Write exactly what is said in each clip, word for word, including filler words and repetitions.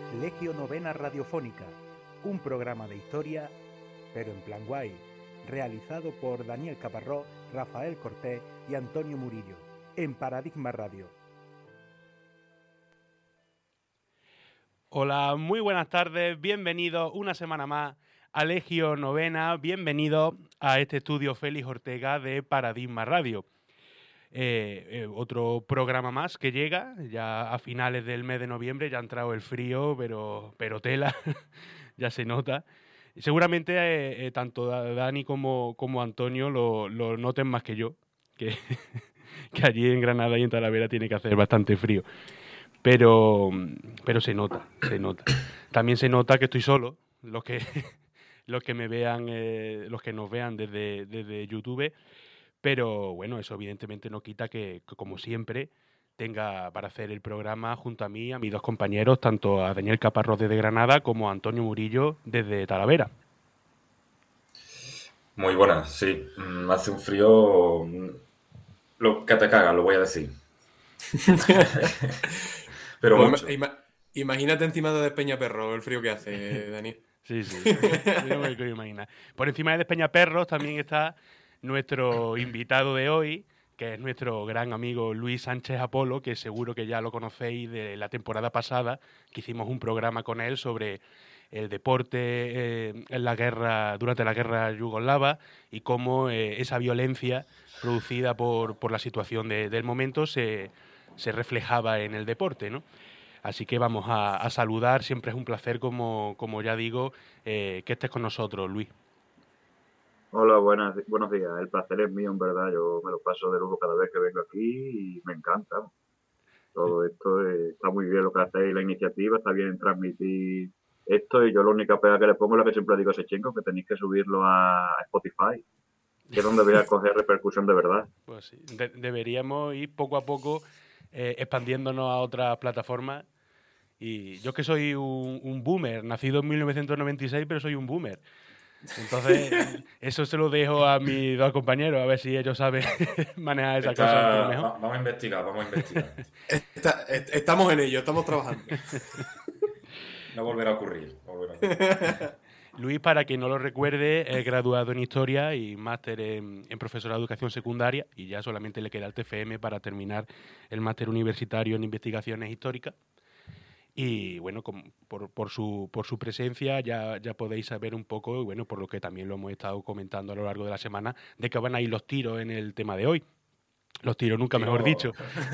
Legio Novena Radiofónica, un programa de historia, pero en plan guay, realizado por Daniel Caparrós, Rafael Cortés y Antonio Murillo, en Paradigma Radio. Hola, muy buenas tardes, bienvenidos una semana más a Legio Novena, bienvenidos a este estudio Félix Ortega de Paradigma Radio. Eh, eh, otro programa más que llega, ya a finales del mes de noviembre, ya ha entrado el frío, pero, pero tela, ya se nota. Seguramente eh, eh, tanto Dani como, como Antonio lo, lo noten más que yo, que, que allí en Granada y en Talavera tiene que hacer bastante frío. Pero, pero se nota, se nota. También se nota que estoy solo. Los que, los que me vean, eh, los que nos vean desde, desde YouTube. Pero bueno, eso evidentemente no quita que, que, como siempre, tenga para hacer el programa junto a mí, a mis dos compañeros, tanto a Daniel Caparrós desde Granada como a Antonio Murillo desde Talavera. Muy buenas, sí. Mm, hace un frío... Lo que te caga, lo voy a decir. Pero pues mucho. Ima imagínate encima de Despeñaperros el frío que hace, Dani. Sí, sí. No me quiero imaginar. Por encima de Despeñaperros también está nuestro invitado de hoy, que es nuestro gran amigo Luis Sánchez Apolo, que seguro que ya lo conocéis de la temporada pasada, que hicimos un programa con él sobre el deporte eh, en la guerra, durante la guerra yugoslava, y cómo eh, esa violencia producida por, por la situación de, del momento se, se reflejaba en el deporte, ¿no? Así que vamos a, a saludar, siempre es un placer, como, como ya digo, eh, que estés con nosotros, Luis. Hola, buenas, buenos días. El placer es mío, en verdad. Yo me lo paso de lujo cada vez que vengo aquí y me encanta. Todo esto eh, está muy bien lo que hacéis, la iniciativa, está bien en transmitir esto, y yo la única pega que le pongo es la que siempre digo a Sechenko, que tenéis que subirlo a Spotify, que es donde voy a coger repercusión de verdad. Pues sí, de deberíamos ir poco a poco eh, expandiéndonos a otras plataformas. Y yo que soy un, un boomer, nacido en mil novecientos noventa y seis, pero soy un boomer. Entonces, eso se lo dejo a mis dos compañeros, a ver si ellos saben manejar esa Está, cosa mejor. Vamos a investigar, vamos a investigar. Está, estamos en ello, estamos trabajando. No volverá a ocurrir. No volverá a ocurrir. Luis, para quien no lo recuerde, es graduado en Historia y máster en, en Profesorado de Educación Secundaria, y ya solamente le queda el T F M para terminar el máster universitario en Investigaciones Históricas. Y bueno, con, por, por, su, por su presencia ya, ya podéis saber un poco, y bueno, por lo que también lo hemos estado comentando a lo largo de la semana, de que van a ir los tiros en el tema de hoy. Los tiros nunca, Tiro. mejor dicho.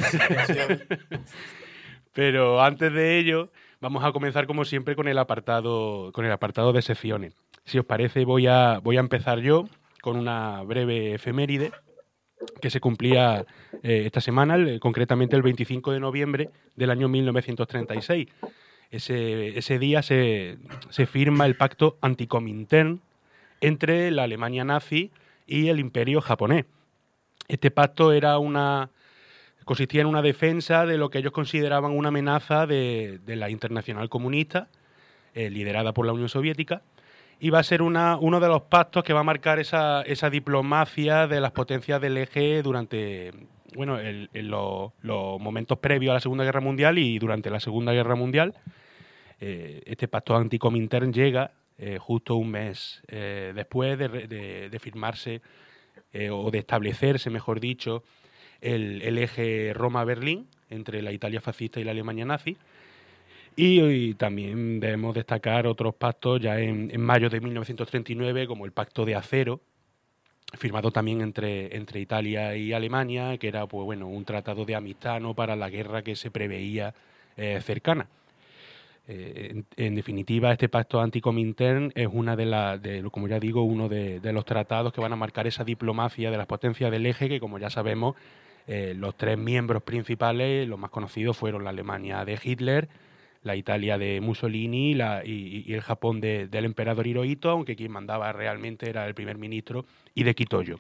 Pero antes de ello, vamos a comenzar como siempre con el apartado, con el apartado de secciones. Si os parece, voy a, voy a empezar yo con una breve efeméride que se cumplía eh, esta semana, el, concretamente el veinticinco de noviembre del año mil novecientos treinta y seis. Ese, ese día se, se firma el pacto anticomintern entre la Alemania nazi y el Imperio japonés. Este pacto era una, consistía en una defensa de lo que ellos consideraban una amenaza de, de la Internacional Comunista, eh, liderada por la Unión Soviética, y va a ser una, uno de los pactos que va a marcar esa, esa diplomacia de las potencias del eje durante bueno, el, el, los, los momentos previos a la Segunda Guerra Mundial y durante la Segunda Guerra Mundial. Eh, este pacto anticomintern llega eh, justo un mes eh, después de, de, de firmarse eh, o de establecerse, mejor dicho, el, el eje Roma-Berlín entre la Italia fascista y la Alemania nazi. Y, y también debemos destacar otros pactos ya en, en mayo de mil novecientos treinta y nueve, como el Pacto de Acero, firmado también entre, entre Italia y Alemania, que era pues bueno un tratado de amistad, ¿no?, para la guerra que se preveía eh, cercana. Eh, en, en definitiva, este pacto anticomintern es una de las, de, como ya digo, uno de, de los tratados que van a marcar esa diplomacia de las potencias del eje, que como ya sabemos, eh, los tres miembros principales, los más conocidos, fueron la Alemania de Hitler, la Italia de Mussolini la, y, y el Japón de, del emperador Hirohito, aunque quien mandaba realmente era el primer ministro Hideki Tojo.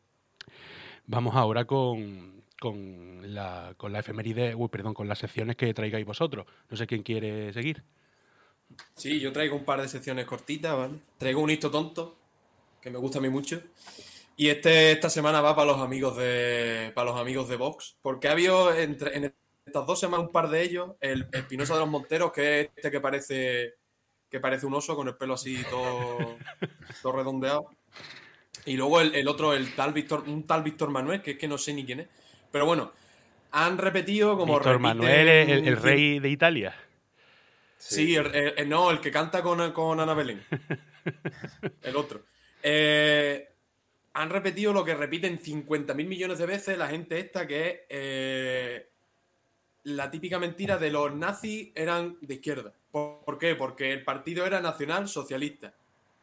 Vamos ahora con, con, la, con la efeméride, uy, perdón, con las secciones que traigáis vosotros. No sé quién quiere seguir. Sí, yo traigo un par de secciones cortitas, ¿vale? Traigo un hito tonto, que me gusta a mí mucho. Y este esta semana va para los amigos de para los amigos de Vox, porque ha habido entre, en estas dos semanas un par de ellos. El Espinosa de los Monteros, que es este que parece que parece un oso con el pelo así todo, todo redondeado. Y luego el, el otro, el tal Víctor, un tal Víctor Manuel, que es que no sé ni quién es. Pero bueno, han repetido como Víctor repiten- Manuel, el, el rey de Italia. Sí, el, el- el- no, el que canta con, con Ana Belén. El otro. Eh, han repetido lo que repiten cincuenta mil millones de veces la gente esta, que es eh, la típica mentira de los nazis eran de izquierda. ¿Por, por qué? Porque el partido era nacional socialista.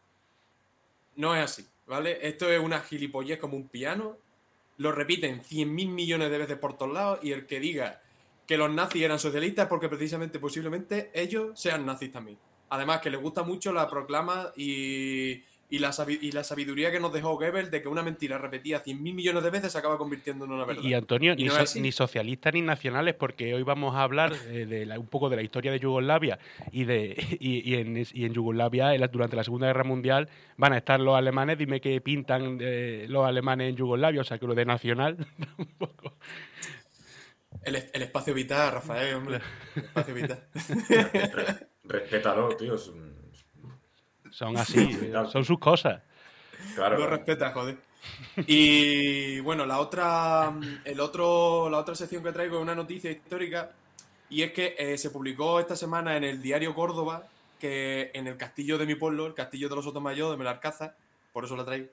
No es así, ¿vale? Esto es una gilipollez como un piano. Lo repiten cien mil millones de veces por todos lados, y el que diga que los nazis eran socialistas es porque precisamente, posiblemente, ellos sean nazis también. Además, que les gusta mucho la proclama y, y, la, sabi- y la sabiduría que nos dejó Goebbels de que una mentira repetida cien mil millones de veces se acaba convirtiendo en una verdad. Y Antonio, Y ni, no so- es así. ni socialistas ni nacionales, porque hoy vamos a hablar eh, de la- un poco de la historia de Yugoslavia y de y, y en, y en Yugoslavia en la- durante la Segunda Guerra Mundial van a estar los alemanes. Dime qué pintan eh, los alemanes en Yugoslavia, o sea que lo de nacional tampoco. El, es- el espacio vital, Rafael, hombre. El espacio vital. Re- respétalo, tío. es un- Son así, eh, son sus cosas. Claro, Lo claro. respeta, joder. Y bueno, la otra, el otro, la otra sección que traigo es una noticia histórica, y es que eh, se publicó esta semana en el diario Córdoba que en el castillo de mi pueblo, el castillo de los Sotomayor de Belalcázar, por eso la traigo,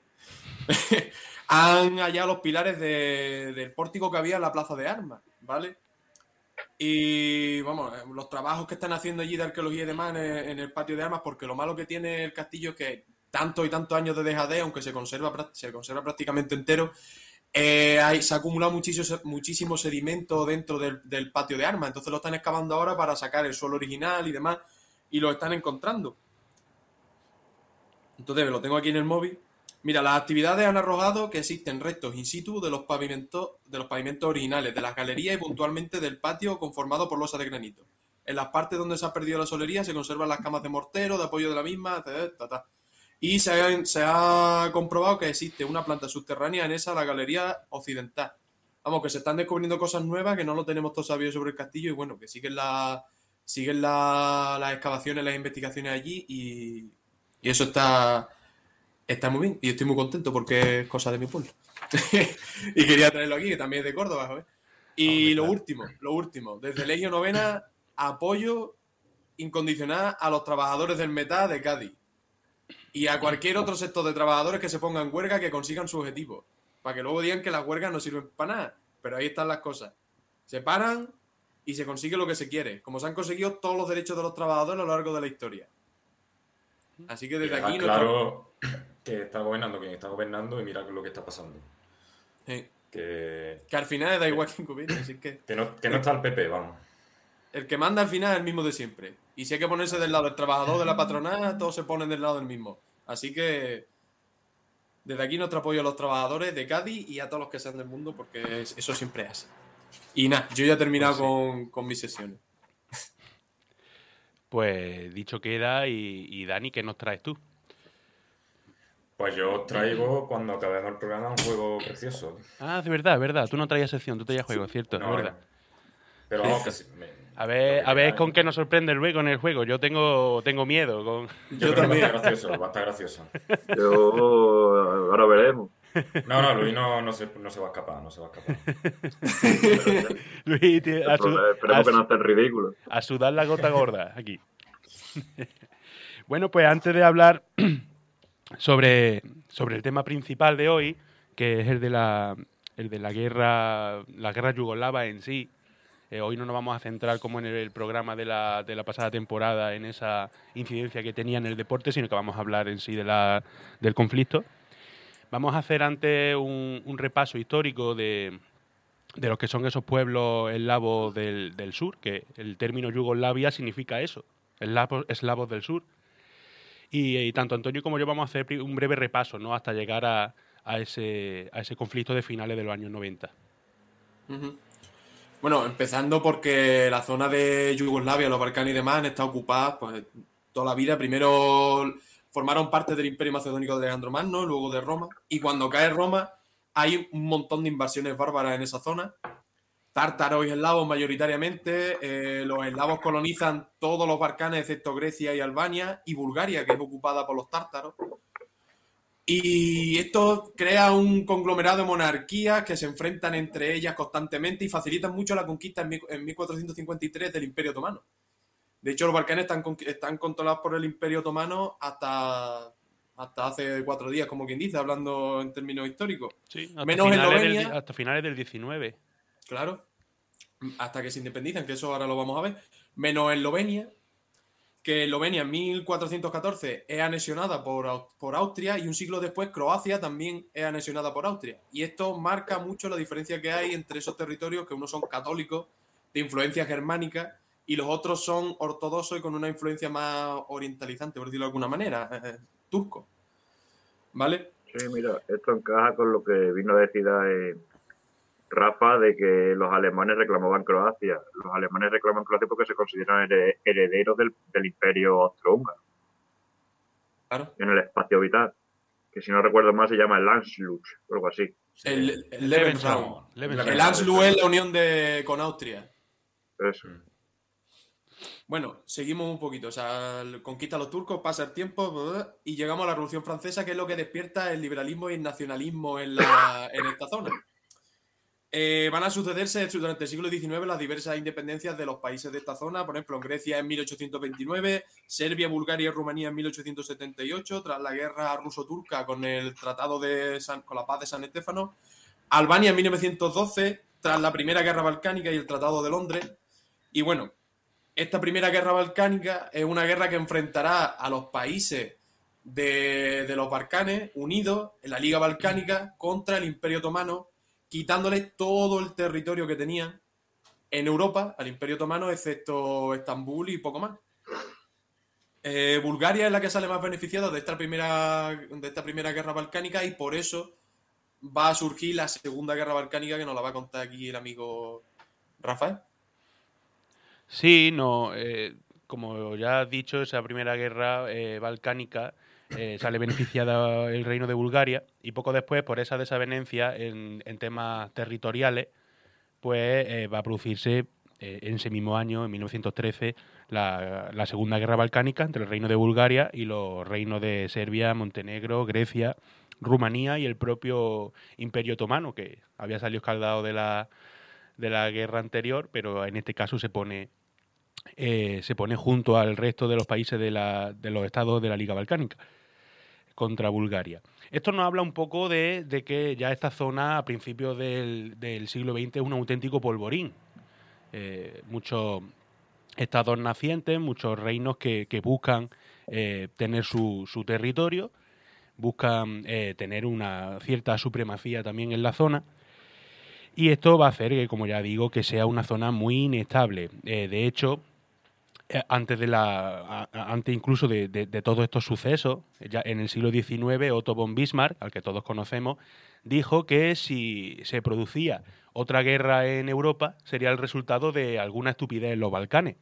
han hallado los pilares de- del pórtico que había en la plaza de armas, ¿vale? Y vamos, eh, los trabajos que están haciendo allí de arqueología y demás en el, en el patio de armas, porque lo malo que tiene el castillo es que tantos y tantos años de dejadez, aunque se conserva, prac- se conserva prácticamente entero, eh, hay- se ha acumulado muchísimo, muchísimo sedimento dentro del, del patio de armas. Entonces lo están excavando ahora para sacar el suelo original y demás, y lo están encontrando. Entonces lo tengo aquí en el móvil. Mira, las actividades han arrojado que existen restos in situ de los pavimentos, de los pavimentos originales, de las galerías y puntualmente del patio conformado por losa de granito. En las partes donde se ha perdido la solería se conservan las camas de mortero, de apoyo de la misma, ta, ta, ta. Y se ha, se ha comprobado que existe una planta subterránea en esa, la galería occidental. Vamos, que se están descubriendo cosas nuevas que no lo tenemos todo sabido sobre el castillo, y bueno, que siguen, la, siguen la- las excavaciones, las investigaciones allí, y, y eso está, está muy bien. Y estoy muy contento porque es cosa de mi pueblo. Y quería traerlo aquí, que también es de Córdoba, joder. Y Hombre, lo claro. último, lo último, desde Legio Novena, apoyo incondicional a los trabajadores del metal de Cádiz y a cualquier otro sector de trabajadores que se pongan en huelga, que consigan su objetivo, para que luego digan que las huelgas no sirven para nada. Pero ahí están las cosas. Se paran y se consigue lo que se quiere, como se han conseguido todos los derechos de los trabajadores a lo largo de la historia. Así que Y desde dejar aquí... claro que está gobernando quien está gobernando y mira lo que está pasando. Sí. Que, Que al final da igual quién gobierne, así que que, no, que no está el P P, vamos. el que manda al final es el mismo de siempre. Y si hay que ponerse del lado del trabajador, de la patronal, todos se ponen del lado del mismo. Así que desde aquí nuestro apoyo a los trabajadores de Cádiz y a todos los que sean del mundo, porque es- eso siempre es así. Y nada, yo ya he terminado Pues sí. con, con mis sesiones. Pues dicho queda, y, y Dani, ¿qué nos traes tú? Pues yo os traigo, cuando acabemos el programa, un juego precioso. Ah, de verdad, es verdad. Tú no traías sección, tú traías juego, cierto, No, es verdad. no. Pero vamos, que sí, me- A lo ver, que a ver queráis. con qué nos sorprende luego en el juego. Yo tengo, tengo miedo. Con... Yo, Yo creo que va a también. estar gracioso, va a estar gracioso. Yo, ahora veremos. No, no, Luis no, no, se, no se va a escapar, no se va a escapar. Luis, te- a, su- a Esperemos que su- no esté el ridículo. a sudar la gota gorda aquí. Bueno, pues antes de hablar sobre, sobre el tema principal de hoy, que es el de la, el de la guerra, la guerra yugoslava en sí, eh, hoy no nos vamos a centrar como en el programa de la, de la pasada temporada en esa incidencia que tenía en el deporte, sino que vamos a hablar en sí de la, del conflicto. Vamos a hacer antes un, un repaso histórico de, de lo que son esos pueblos eslavos del, del sur, que el término Yugoslavia significa eso, eslavos, eslavos del sur. Y, y tanto Antonio como yo vamos a hacer pri- un breve repaso, ¿no?, hasta llegar a, a, ese, a ese conflicto de finales de los años noventa. Ujú. Bueno, empezando porque la zona de Yugoslavia, los Balcanes y demás han estado ocupadas pues toda la vida. Primero formaron parte del Imperio Macedónico de Alejandro Magno, luego de Roma. Y cuando cae Roma hay un montón de invasiones bárbaras en esa zona. tártaros y eslavos mayoritariamente. Eh, los eslavos colonizan todos los Balcanes excepto Grecia y Albania, y Bulgaria, que es ocupada por los tártaros. Y esto crea un conglomerado de monarquías que se enfrentan entre ellas constantemente y facilitan mucho la conquista en, en mil cuatrocientos cincuenta y tres del Imperio Otomano. De hecho, los Balcanes están, están controlados por el Imperio Otomano hasta, hasta hace cuatro días, como quien dice, hablando en términos históricos. Sí, hasta, Menos finales Eslovenia, del, hasta finales del diecinueve. Claro, hasta que se independizan, que eso ahora lo vamos a ver. Menos Eslovenia, que Eslovenia en mil cuatrocientos catorce es anexionada por, por Austria, y un siglo después Croacia también es anexionada por Austria. Y esto marca mucho la diferencia que hay entre esos territorios, que unos son católicos de influencia germánica y los otros son ortodoxos y con una influencia más orientalizante, por decirlo de alguna manera, eh, turco. ¿Vale? Sí, mira, esto encaja con lo que vino a decir eh, Rafa, de que los alemanes reclamaban Croacia. Los alemanes reclaman Croacia porque se consideran herederos del, del imperio austrohúngaro. Claro. En el espacio vital. Que si no recuerdo mal se llama el Anschluss, o algo así. El, el Lebensraum. Lebensraum. El Anschluss es la unión de, con Austria. Eso. Bueno, seguimos un poquito. O sea, conquista a los turcos, pasa el tiempo y llegamos a la Revolución Francesa, que es lo que despierta el liberalismo y el nacionalismo en, la, en esta zona. Eh, van a sucederse durante el siglo diecinueve las diversas independencias de los países de esta zona. Por ejemplo, en Grecia en mil ochocientos veintinueve, Serbia, Bulgaria y Rumanía en mil ochocientos setenta y ocho, tras la guerra ruso-turca con el tratado de San, con la paz de San Estéfano. Albania en mil novecientos doce, tras la primera guerra balcánica y el tratado de Londres. Y bueno, esta primera guerra balcánica es una guerra que enfrentará a los países de, de los Balcanes unidos en la Liga Balcánica contra el Imperio Otomano, quitándole todo el territorio que tenían en Europa al Imperio Otomano, excepto Estambul y poco más. Eh, Bulgaria es la que sale más beneficiada de esta primera, de esta primera guerra balcánica, y por eso va a surgir la segunda guerra balcánica, que nos la va a contar aquí el amigo Rafael. Sí, no, eh, como ya has dicho, esa primera guerra eh, balcánica eh, sale beneficiada el reino de Bulgaria, y poco después, por esa desavenencia en, en temas territoriales, pues eh, va a producirse eh, en ese mismo año, en mil novecientos trece, la, la segunda guerra balcánica entre el reino de Bulgaria y los reinos de Serbia, Montenegro, Grecia, Rumanía y el propio Imperio Otomano, que había salido escaldado de la, de la guerra anterior, pero en este caso se pone eh, se pone junto al resto de los países de, la, de los estados de la Liga Balcánica contra Bulgaria. Esto nos habla un poco de, de que ya esta zona a principios del, del siglo veinte es un auténtico polvorín. Eh, muchos estados nacientes, muchos reinos que, que buscan eh, tener su, su territorio, buscan eh, tener una cierta supremacía también en la zona. Y esto va a hacer que, como ya digo, que sea una zona muy inestable. Eh, de hecho, eh, antes de la, a, antes incluso de, de, de todos estos sucesos, ya en el siglo diecinueve, Otto von Bismarck, al que todos conocemos, dijo que si se producía otra guerra en Europa sería el resultado de alguna estupidez en los Balcanes.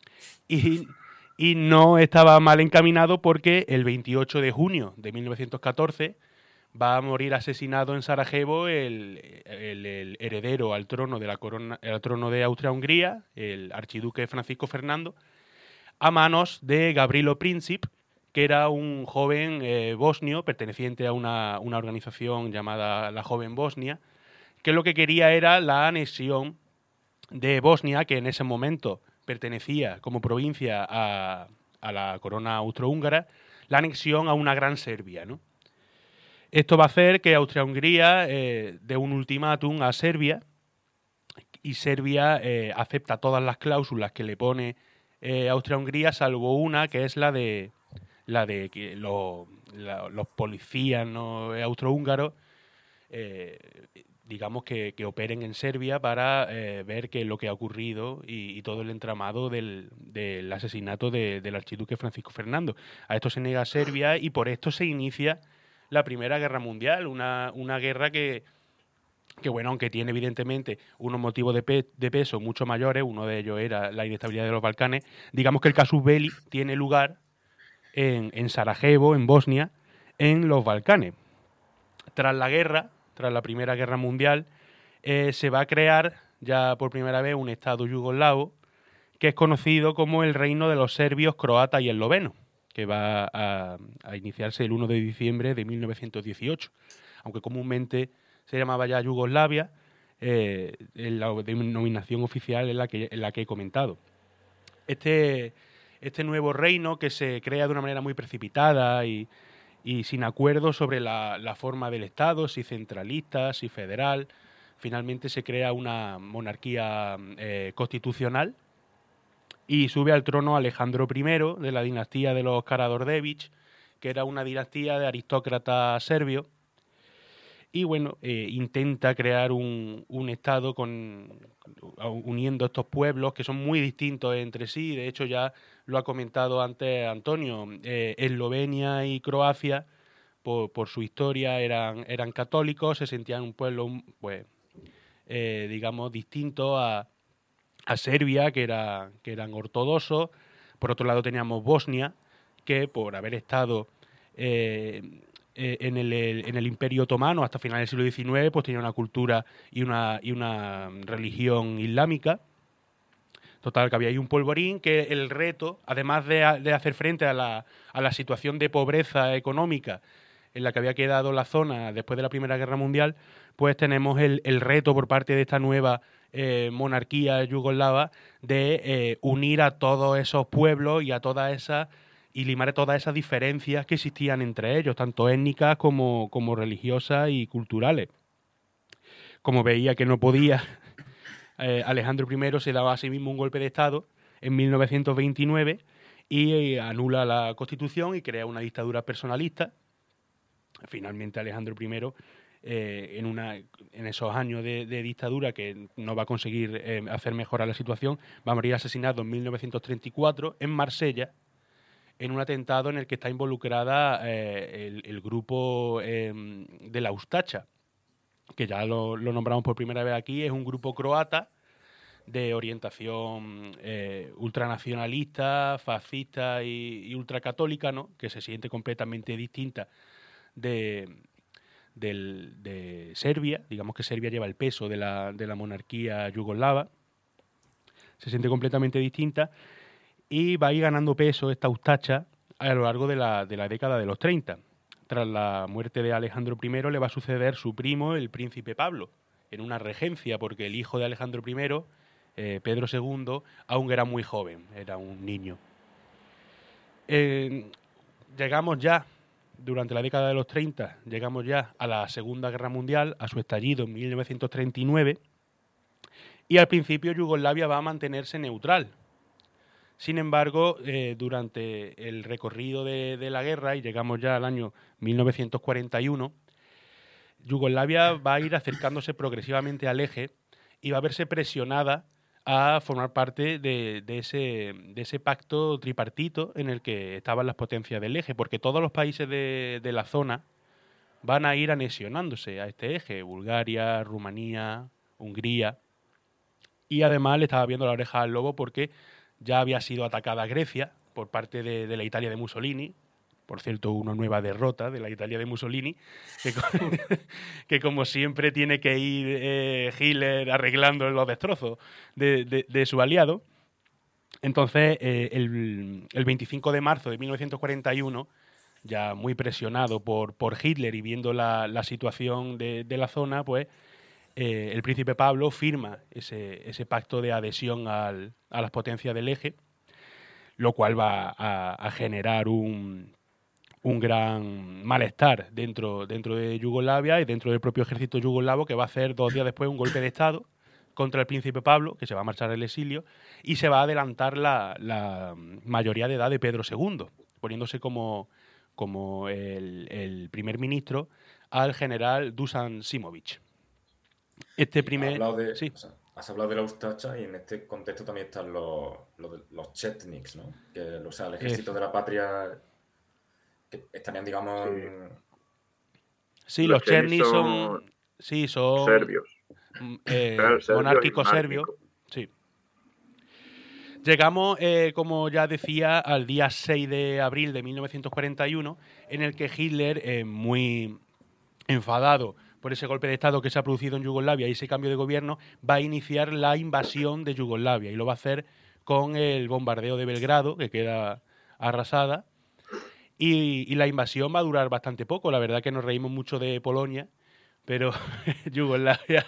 Y, y no estaba mal encaminado, porque el veintiocho de junio de mil novecientos catorce va a morir asesinado en Sarajevo el, el, el heredero al trono de la corona, al trono de Austria-Hungría, el archiduque Francisco Fernando, a manos de Gavrilo Princip, que era un joven eh, bosnio perteneciente a una, una organización llamada la Joven Bosnia, que lo que quería era la anexión de Bosnia, que en ese momento pertenecía como provincia a, a la corona austrohúngara, la anexión a una gran Serbia, ¿no? Esto va a hacer que Austria-Hungría eh, dé un ultimátum a Serbia, y Serbia eh, acepta todas las cláusulas que le pone eh, Austria-Hungría, salvo una, que es la de la de que lo, la, los policías, ¿no?, austrohúngaros, eh, digamos que, que operen en Serbia para eh, ver qué es lo que ha ocurrido y, y todo el entramado del, del asesinato de, del archiduque Francisco Fernando. A esto se niega Serbia, y por esto se inicia la Primera Guerra Mundial, una, una guerra que, que, bueno, aunque tiene evidentemente unos motivos de, pe de peso mucho mayores, uno de ellos era la inestabilidad de los Balcanes, digamos que el casus belli tiene lugar en, en Sarajevo, en Bosnia, en los Balcanes. Tras la guerra, tras la Primera Guerra Mundial, eh, se va a crear ya por primera vez un estado yugoslavo que es conocido como el Reino de los Serbios, Croatas y Eslovenos, que va a, a iniciarse el primero de diciembre de mil novecientos dieciocho, aunque comúnmente se llamaba ya Yugoslavia, eh, en la denominación oficial en la que, en la que he comentado. Este, este nuevo reino, que se crea de una manera muy precipitada y, y sin acuerdo sobre la, la forma del Estado, si centralista, si federal, finalmente se crea una monarquía eh, constitucional y sube al trono Alejandro primero de la dinastía de los Karađorđević, que era una dinastía de aristócratas serbios. Y bueno, eh, intenta crear un, un estado con, uniendo estos pueblos que son muy distintos entre sí. De hecho, ya lo ha comentado antes Antonio, eh, Eslovenia y Croacia, por, por su historia, eran, eran católicos, se sentían un pueblo, pues, eh, digamos, distinto a, a Serbia, que, era, que eran ortodoxos. Por otro lado teníamos Bosnia, que por haber estado eh, en, el, en el Imperio Otomano hasta finales del siglo diecinueve, pues tenía una cultura y una, y una religión islámica. Total, que había ahí un polvorín que el reto, además de, de hacer frente a la, a la situación de pobreza económica en la que había quedado la zona después de la Primera Guerra Mundial, pues tenemos el, el reto por parte de esta nueva eh, monarquía yugoslava de eh, unir a todos esos pueblos y a todas esas y limar todas esas diferencias que existían entre ellos, tanto étnicas como, como religiosas y culturales. Como veía que no podía, eh, Alejandro primero se daba a sí mismo un golpe de Estado en mil novecientos veintinueve y eh, anula la Constitución y crea una dictadura personalista. Finalmente Alejandro primero, eh, en, una, en esos años de, de dictadura que no va a conseguir eh, hacer mejorar la situación, va a morir asesinado en mil novecientos treinta y cuatro en Marsella, en un atentado en el que está involucrada eh, el, el grupo eh, de la Ustaša, que ya lo, lo nombramos por primera vez aquí. Es un grupo croata de orientación eh, ultranacionalista, fascista y, y ultracatólica, ¿no?, que se siente completamente distinta de, de, de Serbia. Digamos que Serbia lleva el peso de la, de la monarquía yugoslava, se siente completamente distinta y va a ir ganando peso esta Ustaša a lo largo de la, de la década de los treinta. Tras la muerte de Alejandro primero le va a suceder su primo, el príncipe Pablo, en una regencia, porque el hijo de Alejandro primero, eh, Pedro segundo, aún era muy joven, era un niño. Eh, llegamos ya, durante la década de los treinta, llegamos ya a la Segunda Guerra Mundial, a su estallido en mil novecientos treinta y nueve, y al principio Yugoslavia va a mantenerse neutral. Sin embargo, eh, durante el recorrido de, de la guerra, y llegamos ya al año mil novecientos cuarenta y uno, Yugoslavia va a ir acercándose progresivamente al eje y va a verse presionada a formar parte de, de, ese, de ese pacto tripartito en el que estaban las potencias del eje, porque todos los países de, de la zona van a ir anexionándose a este eje: Bulgaria, Rumanía, Hungría. Y además le estaba viendo la oreja al lobo porque ya había sido atacada Grecia por parte de, de la Italia de Mussolini. Por cierto, una nueva derrota de la Italia de Mussolini, que, que como siempre tiene que ir eh, Hitler arreglando los destrozos de, de, de su aliado. Entonces, eh, el, el veinticinco de marzo de mil novecientos cuarenta y uno, ya muy presionado por, por Hitler y viendo la, la situación de, de la zona, pues eh, el príncipe Pablo firma ese, ese pacto de adhesión al, a las potencias del eje, lo cual va a, a generar un... un gran malestar dentro, dentro de Yugoslavia y dentro del propio ejército yugoslavo, que va a hacer dos días después un golpe de Estado contra el príncipe Pablo, que se va a marchar al exilio, y se va a adelantar la, la mayoría de edad de Pedro segundo, poniéndose como, como el, el primer ministro al general Dusan Simović. Este primer... Has hablado de, sí. o sea, has hablado de la Ustaša y en este contexto también están los, los, los chetniks, ¿no? Que, o sea, el ejército es... de la patria... que estarían, digamos... Sí, los los chernis son, son... Sí, son... serbios. Eh, serbios monárquicos serbios. Sí. Llegamos, eh, como ya decía, al día seis de abril de mil novecientos cuarenta y uno, en el que Hitler, eh, muy enfadado por ese golpe de Estado que se ha producido en Yugoslavia y ese cambio de gobierno, va a iniciar la invasión de Yugoslavia y lo va a hacer con el bombardeo de Belgrado, que queda arrasada, y, y la invasión va a durar bastante poco. La verdad que nos reímos mucho de Polonia, pero Yugoslavia...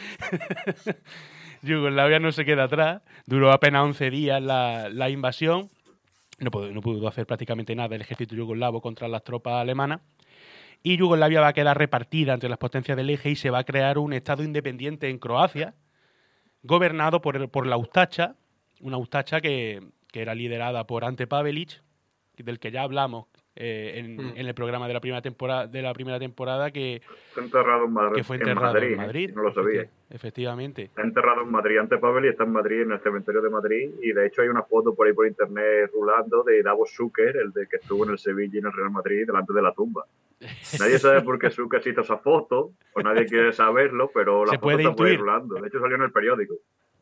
Yugoslavia no se queda atrás, duró apenas once días la, la invasión, no pudo, no pudo hacer prácticamente nada el ejército yugoslavo contra las tropas alemanas, y Yugoslavia va a quedar repartida entre las potencias del eje y se va a crear un estado independiente en Croacia, gobernado por, por la Ustacha, una Ustacha que, que era liderada por Ante Pavelić, del que ya hablamos eh, en, mm. en el programa de la primera temporada, de la primera temporada que fue enterrado en Madrid. Que fue enterrado en Madrid, en Madrid ¿eh? No lo sabía. Efectivamente. Está enterrado en Madrid. Ante Pavelić está en Madrid, en el cementerio de Madrid, y de hecho hay una foto por ahí por internet rulando de Davos Zucker, el de que estuvo en el Sevilla y en el Real Madrid, delante de la tumba. Nadie sabe por qué Zucker cita esa foto, o nadie quiere saberlo, pero la Se foto puede está por ahí intuir. rulando. De hecho salió en el periódico.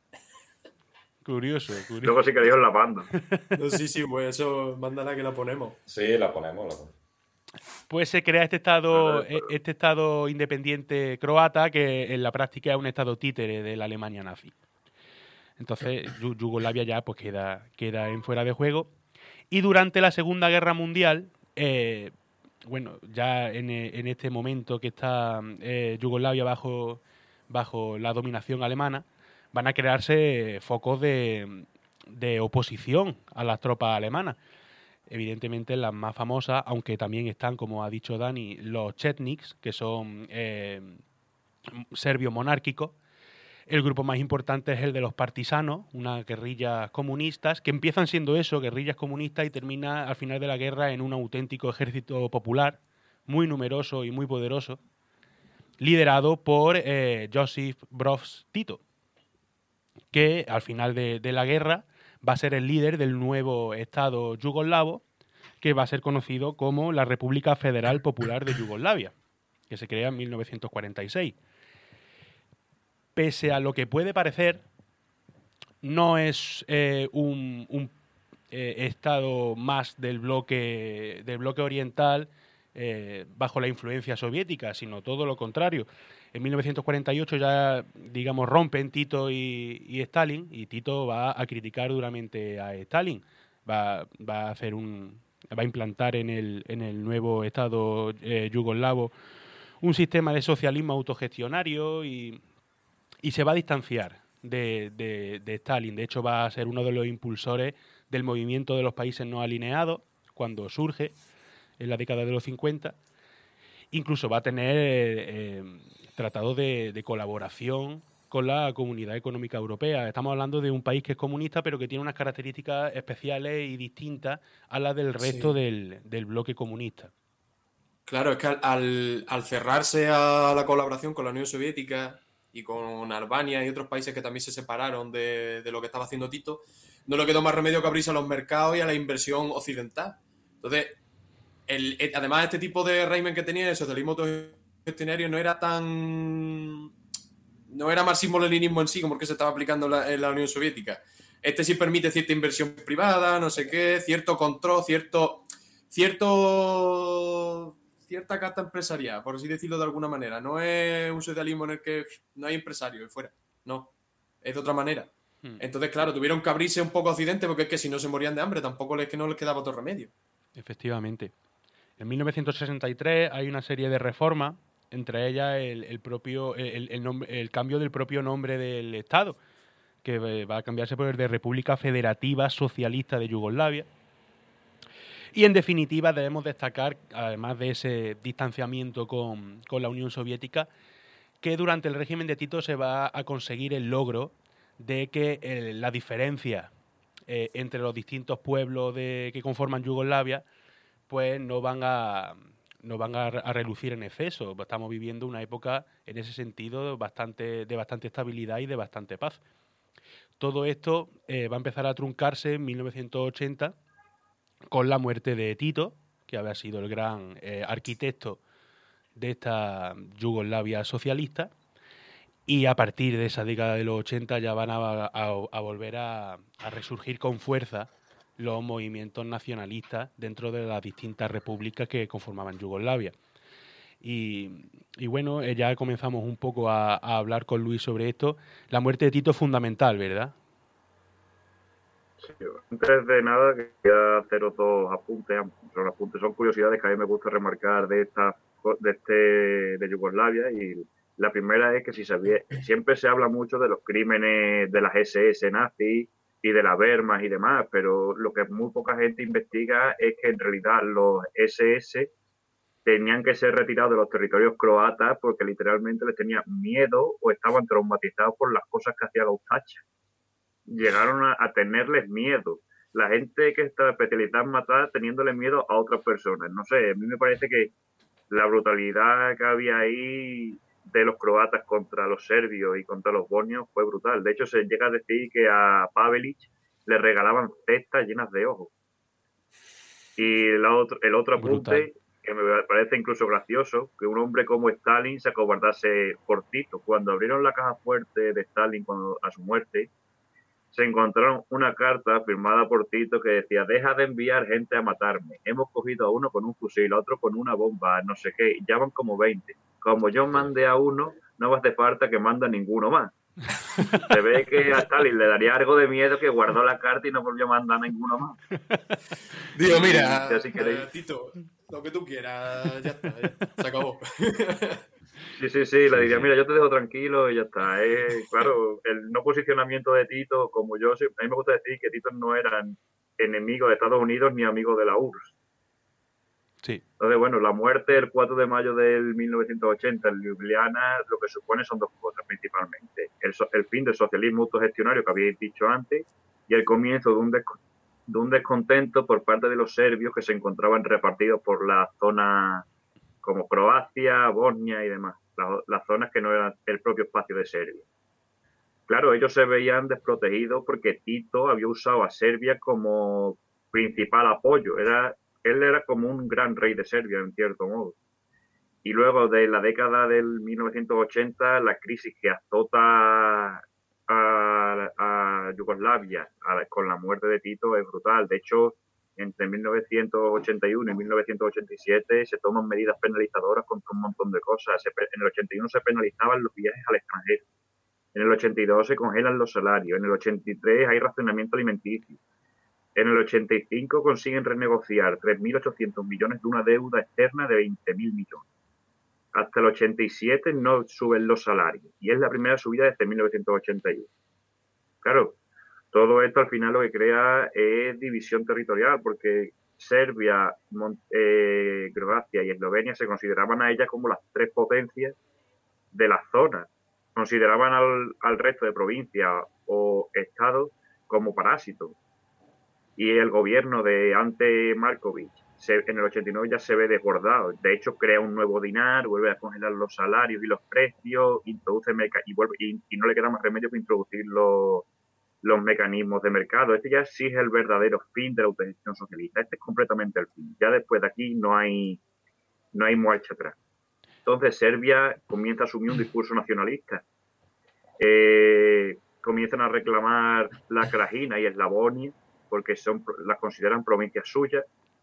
Curioso, curioso. Luego sí que dijo en la banda. No, sí, sí, pues eso, mándala que la ponemos. Sí, la ponemos, la ponemos. Pues se crea este estado, Vale, pero... este estado independiente croata que en la práctica es un estado títere de la Alemania nazi. Entonces Yugoslavia ya pues queda, queda en fuera de juego. Y durante la Segunda Guerra Mundial, eh, bueno, ya en, en este momento que está eh, Yugoslavia bajo, bajo la dominación alemana, van a crearse focos de, de oposición a las tropas alemanas. Evidentemente las más famosas, aunque también están, como ha dicho Dani, los chetniks, que son eh, serbios monárquicos. El grupo más importante es el de los partisanos, unas guerrillas comunistas, que empiezan siendo eso, guerrillas comunistas, y termina al final de la guerra en un auténtico ejército popular, muy numeroso y muy poderoso, liderado por eh, Josip Broz Tito, que al final de, de la guerra va a ser el líder del nuevo Estado yugoslavo, que va a ser conocido como la República Federal Popular de Yugoslavia, que se crea en mil novecientos cuarenta y seis. Pese a lo que puede parecer, no es eh, un, un eh, Estado más del bloque, del bloque oriental eh, bajo la influencia soviética, sino todo lo contrario. En mil novecientos cuarenta y ocho ya, digamos, rompen Tito y, y Stalin, y Tito va a criticar duramente a Stalin. Va, va a hacer un, va a implantar en el, en el nuevo Estado eh, yugoslavo un sistema de socialismo autogestionario y, y se va a distanciar de, de, de Stalin. De hecho, va a ser uno de los impulsores del movimiento de los países no alineados cuando surge en la década de los cincuenta. Incluso va a tener eh, tratados de, de colaboración con la Comunidad Económica Europea. Estamos hablando de un país que es comunista, pero que tiene unas características especiales y distintas a las del resto sí. del, del bloque comunista. Claro, es que al, al, al cerrarse a la colaboración con la Unión Soviética y con Albania y otros países que también se separaron de, de lo que estaba haciendo Tito, no le quedó más remedio que abrirse a los mercados y a la inversión occidental. Entonces, el, el, además, este tipo de régimen que tenía el socialismo autogestionario no era tan... no era marxismo-leninismo en sí como el que se estaba aplicando en la, en la Unión Soviética. Este sí permite cierta inversión privada, no sé qué, cierto control, cierto... cierto cierta casta empresarial, por así decirlo de alguna manera. No es un socialismo en el que no hay empresarios fuera, no, es de otra manera. Hmm. Entonces, claro, tuvieron que abrirse un poco a Occidente porque es que si no se morían de hambre, tampoco les, que no les quedaba otro remedio. Efectivamente. En mil novecientos sesenta y tres hay una serie de reformas, entre ellas el, el, propio, el, el, nombre, el cambio del propio nombre del Estado, que va a cambiarse por el de República Federativa Socialista de Yugoslavia. Y en definitiva debemos destacar, además de ese distanciamiento con, con la Unión Soviética, que durante el régimen de Tito se va a conseguir el logro de que eh, la diferencia eh, entre los distintos pueblos de, que conforman Yugoslavia pues no van a no van a, a relucir en exceso. Estamos viviendo una época en ese sentido bastante, de bastante estabilidad y de bastante paz. Todo esto eh, va a empezar a truncarse en mil novecientos ochenta con la muerte de Tito, que había sido el gran eh, arquitecto de esta Yugoslavia socialista, y a partir de esa década de los ochenta ya van a, a, a volver a, a resurgir con fuerza los movimientos nacionalistas dentro de las distintas repúblicas que conformaban Yugoslavia. Y, y bueno, eh, ya comenzamos un poco a, a hablar con Luis sobre esto. La muerte de Tito es fundamental, ¿verdad? Sí, antes de nada, quería haceros dos apuntes. Son apuntes, son curiosidades que a mí me gusta remarcar de esta de este de Yugoslavia. Y la primera es que si sabía, siempre se habla mucho de los crímenes de las ese ese nazis y de las Wehrmacht y demás, pero lo que muy poca gente investiga es que en realidad los ese ese tenían que ser retirados de los territorios croatas porque literalmente les tenían miedo o estaban traumatizados por las cosas que hacía la Ustacha. Llegaron a, a tenerles miedo. La gente que está especializada en matar teniéndole miedo a otras personas. No sé, a mí me parece que la brutalidad que había ahí de los croatas contra los serbios y contra los bosnios fue brutal. De hecho, se llega a decir que a Pavelic le regalaban cestas llenas de ojos. Y la otro, el otro apunte, brutal, que me parece incluso gracioso, que un hombre como Stalin se acobardase por Tito. Cuando abrieron la caja fuerte de Stalin cuando, a su muerte, se encontraron una carta firmada por Tito que decía: deja de enviar gente a matarme. Hemos cogido a uno con un fusil, a otro con una bomba, no sé qué. Ya van como veinte. Como yo mandé a uno, no hace falta que manda ninguno más. Se ve que a Stalin le daría algo de miedo que guardó la carta y no volvió a mandar a ninguno más. Digo, mira, ya si queréis... uh, Tito, lo que tú quieras, ya está, ya está, se acabó. Sí, sí, sí, le diría, mira, yo te dejo tranquilo y ya está. Eh, claro, el no posicionamiento de Tito, como yo, a mí me gusta decir que Tito no eran enemigos de Estados Unidos ni amigos de la U R S S. Sí. Entonces, bueno, la muerte el cuatro de mayo del mil novecientos ochenta en Ljubljana lo que supone son dos cosas principalmente. El, el fin del socialismo autogestionario que habéis dicho antes y el comienzo de un, des, de un descontento por parte de los serbios que se encontraban repartidos por la zona como Croacia, Bosnia y demás, las, las zonas que no eran el propio espacio de Serbia. Claro, ellos se veían desprotegidos porque Tito había usado a Serbia como principal apoyo. Era, él era como un gran rey de Serbia, en cierto modo. Y luego de la década del mil novecientos ochenta, la crisis que azota a, a Yugoslavia a, con la muerte de Tito es brutal. De hecho, entre mil novecientos ochenta y uno y mil novecientos ochenta y siete se toman medidas penalizadoras contra un montón de cosas. Se, en el ochenta y uno se penalizaban los viajes al extranjero. En el ochenta y dos se congelan los salarios. En el ochenta y tres hay racionamiento alimenticio. En el ochenta y cinco consiguen renegociar tres mil ochocientos millones de una deuda externa de veinte mil millones. Hasta el ochenta y siete no suben los salarios. Y es la primera subida desde mil novecientos ochenta y uno. Claro, todo esto al final lo que crea es división territorial, porque Serbia, eh, Croacia y Eslovenia se consideraban a ellas como las tres potencias de la zona. Consideraban al, al resto de provincias o estados como parásitos. Y el gobierno de Ante Markovic se, en el ochenta y nueve ya se ve desbordado. De hecho, crea un nuevo dinar, vuelve a congelar los salarios y los precios, introduce meca y, vuelve, y, y no le queda más remedio que introducir los, los mecanismos de mercado. Este ya sí es el verdadero fin de la autogestión socialista. Este es completamente el fin. Ya después de aquí no hay, no hay marcha atrás. Entonces Serbia comienza a asumir un discurso nacionalista. Eh, comienzan a reclamar la Krajina y Eslavonia porque son, las consideran provincias suyas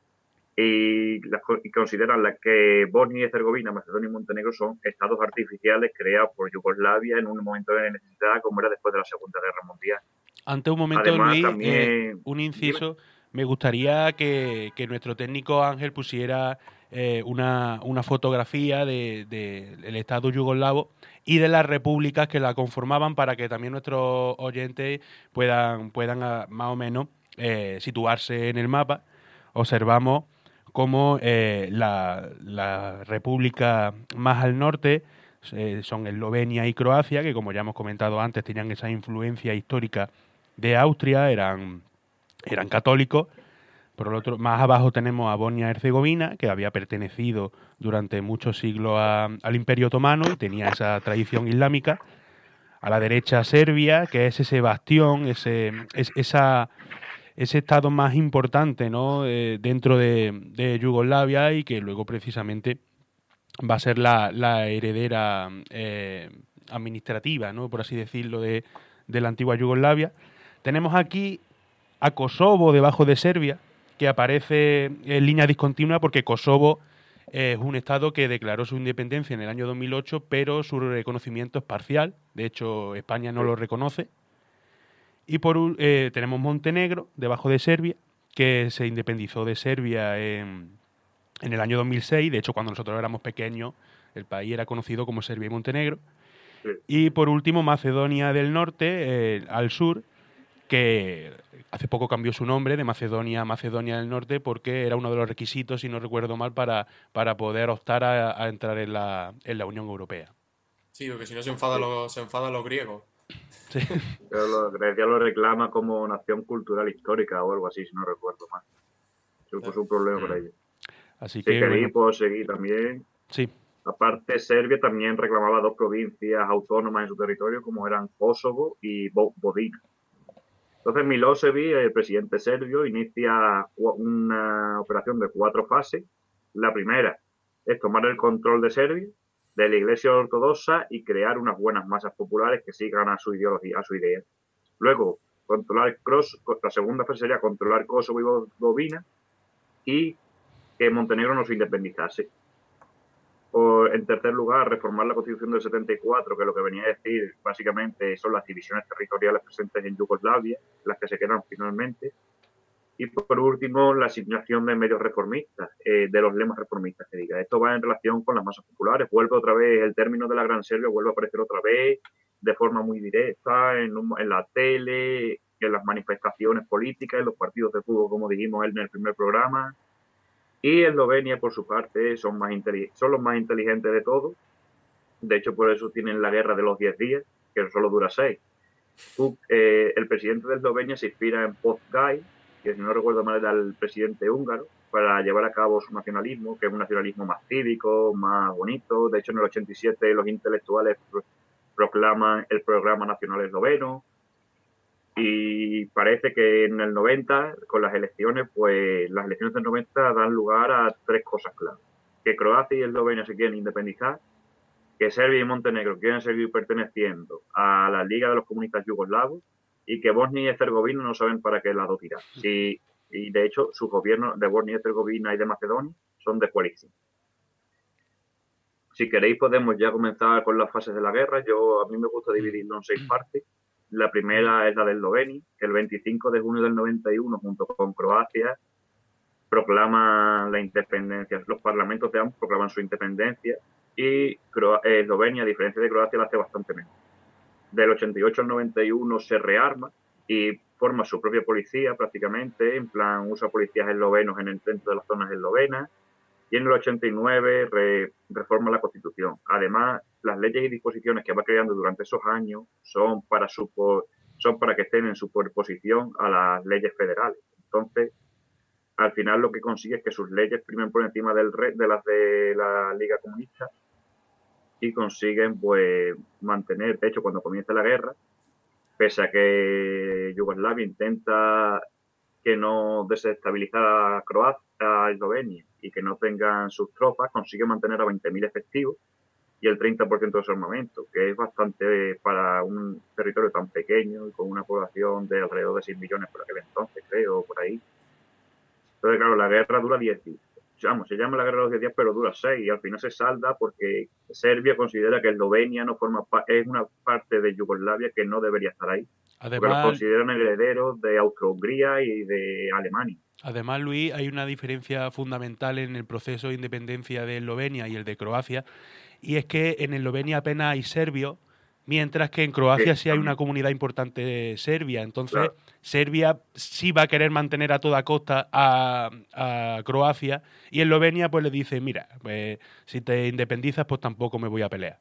y, las, y consideran la que Bosnia y Herzegovina, Macedonia y Montenegro son estados artificiales creados por Yugoslavia en un momento de necesidad como era después de la Segunda Guerra Mundial. Ante un momento, Además, Luis, también, eh, un inciso, me gustaría que, que nuestro técnico Ángel pusiera eh, una, una fotografía del de, de Estado yugoslavo y de las repúblicas que la conformaban para que también nuestros oyentes puedan, puedan a, más o menos eh, situarse en el mapa. Observamos cómo eh, la, la república más al norte eh, son Eslovenia y Croacia, que como ya hemos comentado antes tenían esa influencia histórica de Austria, eran, eran católicos. Por el otro, más abajo tenemos a Bosnia y Herzegovina, que había pertenecido durante muchos siglos a, al Imperio Otomano y tenía esa tradición islámica. A la derecha Serbia, que es ese bastión, ese, es, esa, ese estado más importante, ¿no? eh, dentro de, de Yugoslavia y que luego precisamente va a ser la, la heredera eh, administrativa, ¿no? Por así decirlo, de, de la antigua Yugoslavia. Tenemos aquí a Kosovo debajo de Serbia, que aparece en línea discontinua porque Kosovo es un estado que declaró su independencia en el año dos mil ocho, pero su reconocimiento es parcial. De hecho, España no lo reconoce. Y por un- eh, tenemos Montenegro, debajo de Serbia, que se independizó de Serbia en, en el año dos mil seis. De hecho, cuando nosotros éramos pequeños, el país era conocido como Serbia y Montenegro. Sí. Y por último, Macedonia del Norte, eh, al sur, que hace poco cambió su nombre de Macedonia a Macedonia del Norte porque era uno de los requisitos, si no recuerdo mal, para, para poder optar a, a entrar en la, en la Unión Europea. Sí, porque si no se enfadan los, se enfadan los griegos. Sí. Pero lo- Grecia lo reclama como nación cultural histórica o algo así, si no recuerdo mal. Supuso un problema por ello. Así Si que, queréis, bueno, puedo seguir también. sí. Aparte, Serbia también reclamaba dos provincias autónomas en su territorio, como eran Kosovo y Bo- Vodina. Entonces, Milosevic, el presidente serbio, inicia cu- una operación de cuatro fases. La primera es tomar el control de Serbia, de la Iglesia Ortodoxa y crear unas buenas masas populares que sigan a su ideología, a su idea. Luego, controlar Kros- la segunda fase sería controlar Kosovo y Bosnia y que Montenegro no se independizase. O, en tercer lugar, reformar la Constitución del setenta y cuatro, que lo que venía a decir básicamente son las divisiones territoriales presentes en Yugoslavia, las que se quedan finalmente. Y por último, la asignación de medios reformistas, eh, de los lemas reformistas, que diga. Esto va en relación con las masas populares. Vuelve otra vez, el término de la Gran Serbia vuelve a aparecer otra vez, de forma muy directa, en, un, en la tele, en las manifestaciones políticas, en los partidos de fútbol, como dijimos en el primer programa. Y Eslovenia, por su parte, son, más son los más inteligentes de todos. De hecho, por eso tienen la guerra de los diez días, que solo dura seis. Eh, el presidente de Eslovenia se inspira en Podgay, que si no recuerdo mal era el presidente húngaro, para llevar a cabo su nacionalismo, que es un nacionalismo más cívico, más bonito. De hecho, en el ochenta y siete los intelectuales pro proclaman el programa nacional esloveno. Y parece que en el noventa, con las elecciones, pues las elecciones del noventa dan lugar a tres cosas claras. Que Croacia y Eslovenia se quieren independizar, que Serbia y Montenegro quieren seguir perteneciendo a la Liga de los Comunistas Yugoslavos y que Bosnia y Herzegovina no saben para qué lado tirar. Sí, y de hecho, sus gobiernos de Bosnia y Herzegovina y de Macedonia son de coalición. Si queréis, podemos ya comenzar con las fases de la guerra. Yo, a mí me gusta dividirlo en seis partes. La primera es la de Eslovenia, que el veinticinco de junio del noventa y uno, junto con Croacia, proclaman la independencia. Los parlamentos de ambos proclaman su independencia y Eslovenia, a diferencia de Croacia, la hace bastante menos. Del ochenta y ocho al noventa y uno se rearma y forma su propia policía prácticamente, en plan usa policías eslovenos en el centro de las zonas eslovenas. Y en el ochenta y nueve re, reforma la Constitución. Además, las leyes y disposiciones que va creando durante esos años son para, su, son para que estén en superposición a las leyes federales. Entonces, al final lo que consigue es que sus leyes primen por encima del re, de las de la Liga Comunista y consiguen pues mantener, de hecho, cuando comienza la guerra, pese a que Yugoslavia intenta que no desestabilizar a Croacia, a Eslovenia y que no tengan sus tropas, consigue mantener a veinte mil efectivos y el treinta por ciento de su armamento, que es bastante para un territorio tan pequeño y con una población de alrededor de seis millones por aquel entonces, creo, por ahí. Entonces, claro, la guerra dura diez días. Vamos, se llama la guerra de los diez días, pero dura seis y al final se salda porque Serbia considera que Eslovenia no forma es una parte de Yugoslavia que no debería estar ahí. Además, porque los consideran herederos de Austro-Hungría y de Alemania. Además, Luis, hay una diferencia fundamental en el proceso de independencia de Eslovenia y el de Croacia, y es que en Eslovenia apenas hay serbios, mientras que en Croacia sí, sí hay una comunidad importante serbia. Entonces, claro, Serbia sí va a querer mantener a toda costa a, a Croacia, y Eslovenia pues le dice, mira, pues, si te independizas, pues tampoco me voy a pelear.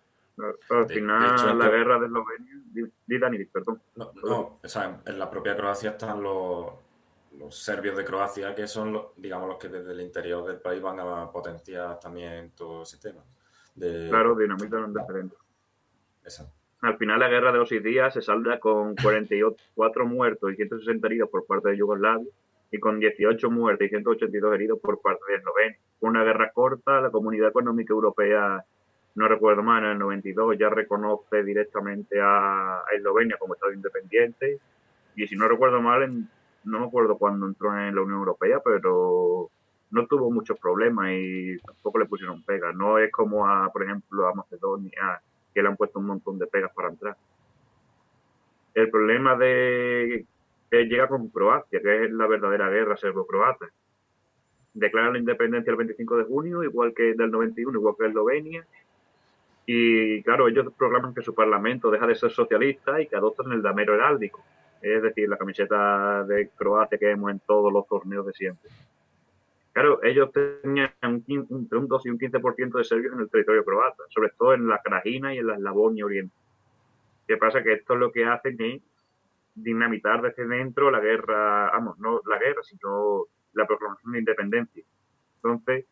Al final, de, de hecho, la guerra de Eslovenia... Di, Dani, perdón. No, no, o sea, en la propia Croacia están los, los serbios de Croacia, que son, los, digamos, los que desde el interior del país van a potenciar también todo ese tema. De... Claro, dinamitan un referéndum. Exacto. Al final, la guerra de los seis días se salda con cuarenta y cuatro muertos y ciento sesenta heridos por parte de Yugoslavia y con dieciocho muertos y ciento ochenta y dos heridos por parte de Eslovenia. Una guerra corta, la Comunidad Económica Europea, no recuerdo mal, en el noventa y dos ya reconoce directamente a, a Eslovenia como Estado independiente y si no recuerdo mal, en, no me acuerdo cuándo entró en la Unión Europea, pero no tuvo muchos problemas y tampoco le pusieron pegas. No es como, a, por ejemplo, a Macedonia, que le han puesto un montón de pegas para entrar. El problema de que llega con Croacia, que es la verdadera guerra serbo-croata. Declaran la independencia el veinticinco de junio, igual que del noventa y uno, igual que Eslovenia. Y claro, ellos proclaman que su parlamento deja de ser socialista y que adoptan el damero heráldico, es decir, la camiseta de Croacia que vemos en todos los torneos de siempre. Claro, ellos tenían un, entre un dos y un quince por ciento de serbios en el territorio croata, sobre todo en la Krajina y en la Eslavonia Oriental. ¿Qué pasa? Que esto es lo que hace es dinamitar desde dentro la guerra, vamos, no la guerra, sino la proclamación de independencia. Entonces,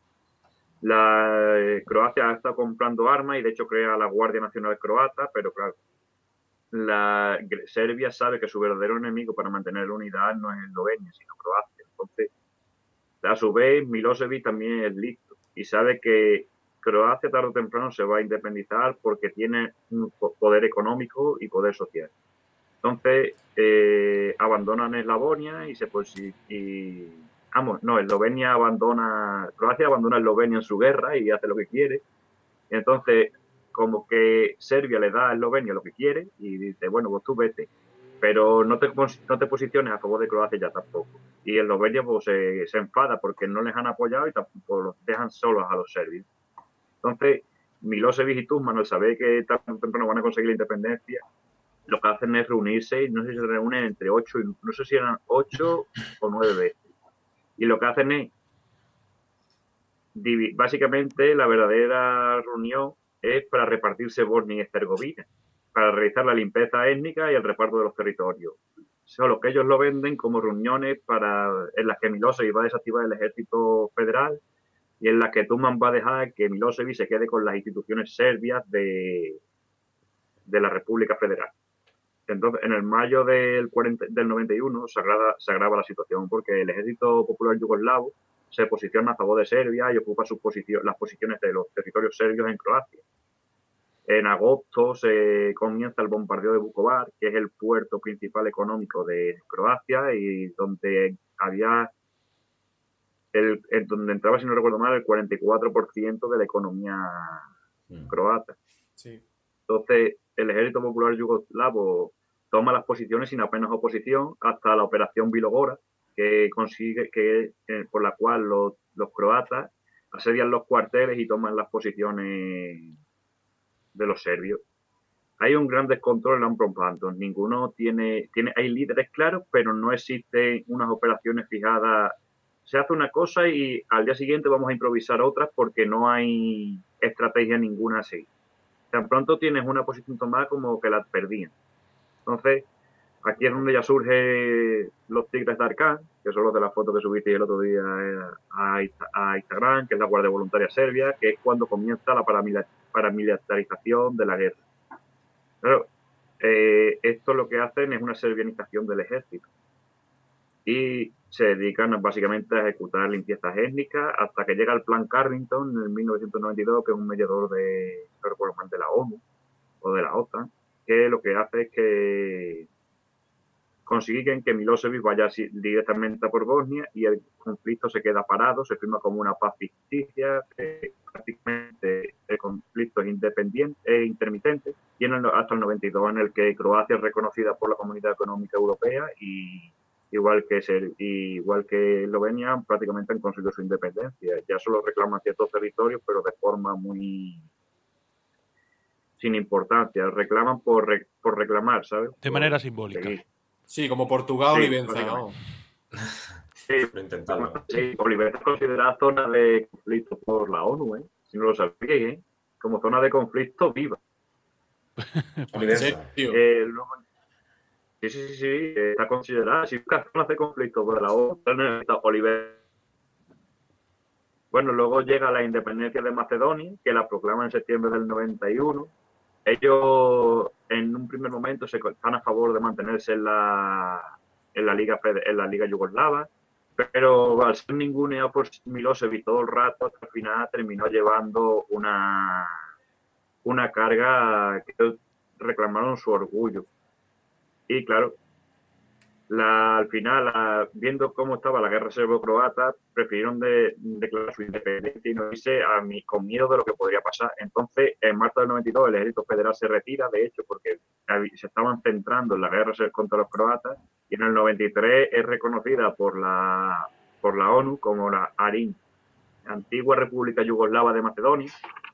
la eh, Croacia ha estado comprando armas y de hecho crea la Guardia Nacional Croata, pero claro, la Serbia sabe que su verdadero enemigo para mantener la unidad no es Eslovenia, sino Croacia. Entonces, a su vez, Milosevic también es listo y sabe que Croacia tarde o temprano se va a independizar porque tiene un poder económico y poder social. Entonces, eh, abandonan Eslavonia y se pues y, y vamos, no, Eslovenia abandona, Croacia abandona Eslovenia en su guerra y hace lo que quiere. Entonces, como que Serbia le da a Eslovenia lo que quiere y dice, bueno, pues tú vete, pero no te, no te posiciones a favor de Croacia ya tampoco. Y Eslovenia pues se, se enfada porque no les han apoyado y tampoco los dejan solos a los serbios. Entonces, Milosevic y Tudjman, al saber que tarde o temprano van a conseguir la independencia, lo que hacen es reunirse y no sé si se reúnen entre ocho, y, no sé si eran ocho o nueve veces. Y lo que hacen es, básicamente, la verdadera reunión es para repartirse Bosnia y Herzegovina, para realizar la limpieza étnica y el reparto de los territorios. Solo que ellos lo venden como reuniones para en las que Milosevic va a desactivar el ejército federal y en las que Tudjman va a dejar que Milosevic se quede con las instituciones serbias de, de la República Federal. Entonces, en el mayo del, cuarenta, del noventa y uno se agrava, se agrava la situación porque el Ejército Popular Yugoslavo se posiciona a favor de Serbia y ocupa sus posición, las posiciones de los territorios serbios en Croacia. En agosto se comienza el bombardeo de Vukovar, que es el puerto principal económico de Croacia y donde había, el, en donde entraba, si no recuerdo mal, el cuarenta y cuatro por ciento de la economía mm. croata. Sí. Entonces, el Ejército Popular Yugoslavo toma las posiciones sin apenas oposición hasta la Operación Bilogora, que consigue que eh, por la cual los, los croatas asedian los cuarteles y toman las posiciones de los serbios. Hay un gran descontrol en Ampronpantos. Ninguno tiene, tiene, hay líderes claros, pero no existen unas operaciones fijadas. Se hace una cosa y al día siguiente vamos a improvisar otras porque no hay estrategia ninguna así. Tan pronto tienes una posición tomada como que la perdían. Entonces, aquí es donde ya surgen los Tigres de Arcán, que son los de la foto que subiste el otro día a, a Instagram, que es la Guardia Voluntaria Serbia, que es cuando comienza la paramilitarización de la guerra. Claro, eh, esto lo que hacen es una serbianización del ejército. Y se dedican básicamente a ejecutar limpiezas étnicas hasta que llega el Plan Carrington en mil novecientos noventa y dos, que es un mediador de, no recuerdo mal, de la ONU o de la OTAN, que lo que hace es que consiguen que Milosevic vaya directamente a por Bosnia y el conflicto se queda parado, se firma como una paz ficticia, eh, prácticamente el conflicto es independiente, es intermitente, y en el, hasta el noventa y dos en el que Croacia es reconocida por la Comunidad Económica Europea y igual que ser, igual que Eslovenia prácticamente han conseguido su independencia. Ya solo reclaman ciertos territorios, pero de forma muy sin importancia. Reclaman por, re, por reclamar, ¿sabes? De por manera simbólica. Seguir. Sí, como Portugal o sí, Olivenza, ¿no? Sí, intentarlo. Sí, Olivenza es considerada zona de conflicto por la ONU, ¿eh? Si no lo sabéis, ¿eh? Como zona de conflicto viva. Olivenza. Eh, luego, sí, sí, sí, sí, está considerada. Si buscas zonas de conflicto por la ONU, está Olivenza. Bueno, luego llega la independencia de Macedonia, que la proclama en septiembre del noventa y uno. Ellos en un primer momento se están a favor de mantenerse en la, en la Liga en la Liga Yugoslava, pero al ser ninguneado por Milosevic todo el rato, hasta el final terminó llevando una, una carga que reclamaron su orgullo. Y claro, la, al final, la, viendo cómo estaba la guerra serbo-croata, prefirieron de, declarar su independencia y no irse a mi, con miedo de lo que podría pasar. Entonces, en marzo del noventa y dos, el ejército federal se retira, de hecho, porque se estaban centrando en la guerra contra los croatas, y en el noventa y tres es reconocida por la, por la ONU como la A R I M, Antigua República Yugoslava de Macedonia.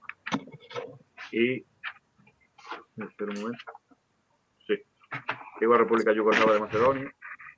Y... Espera un momento. Sí. Antigua República Yugoslava de Macedonia.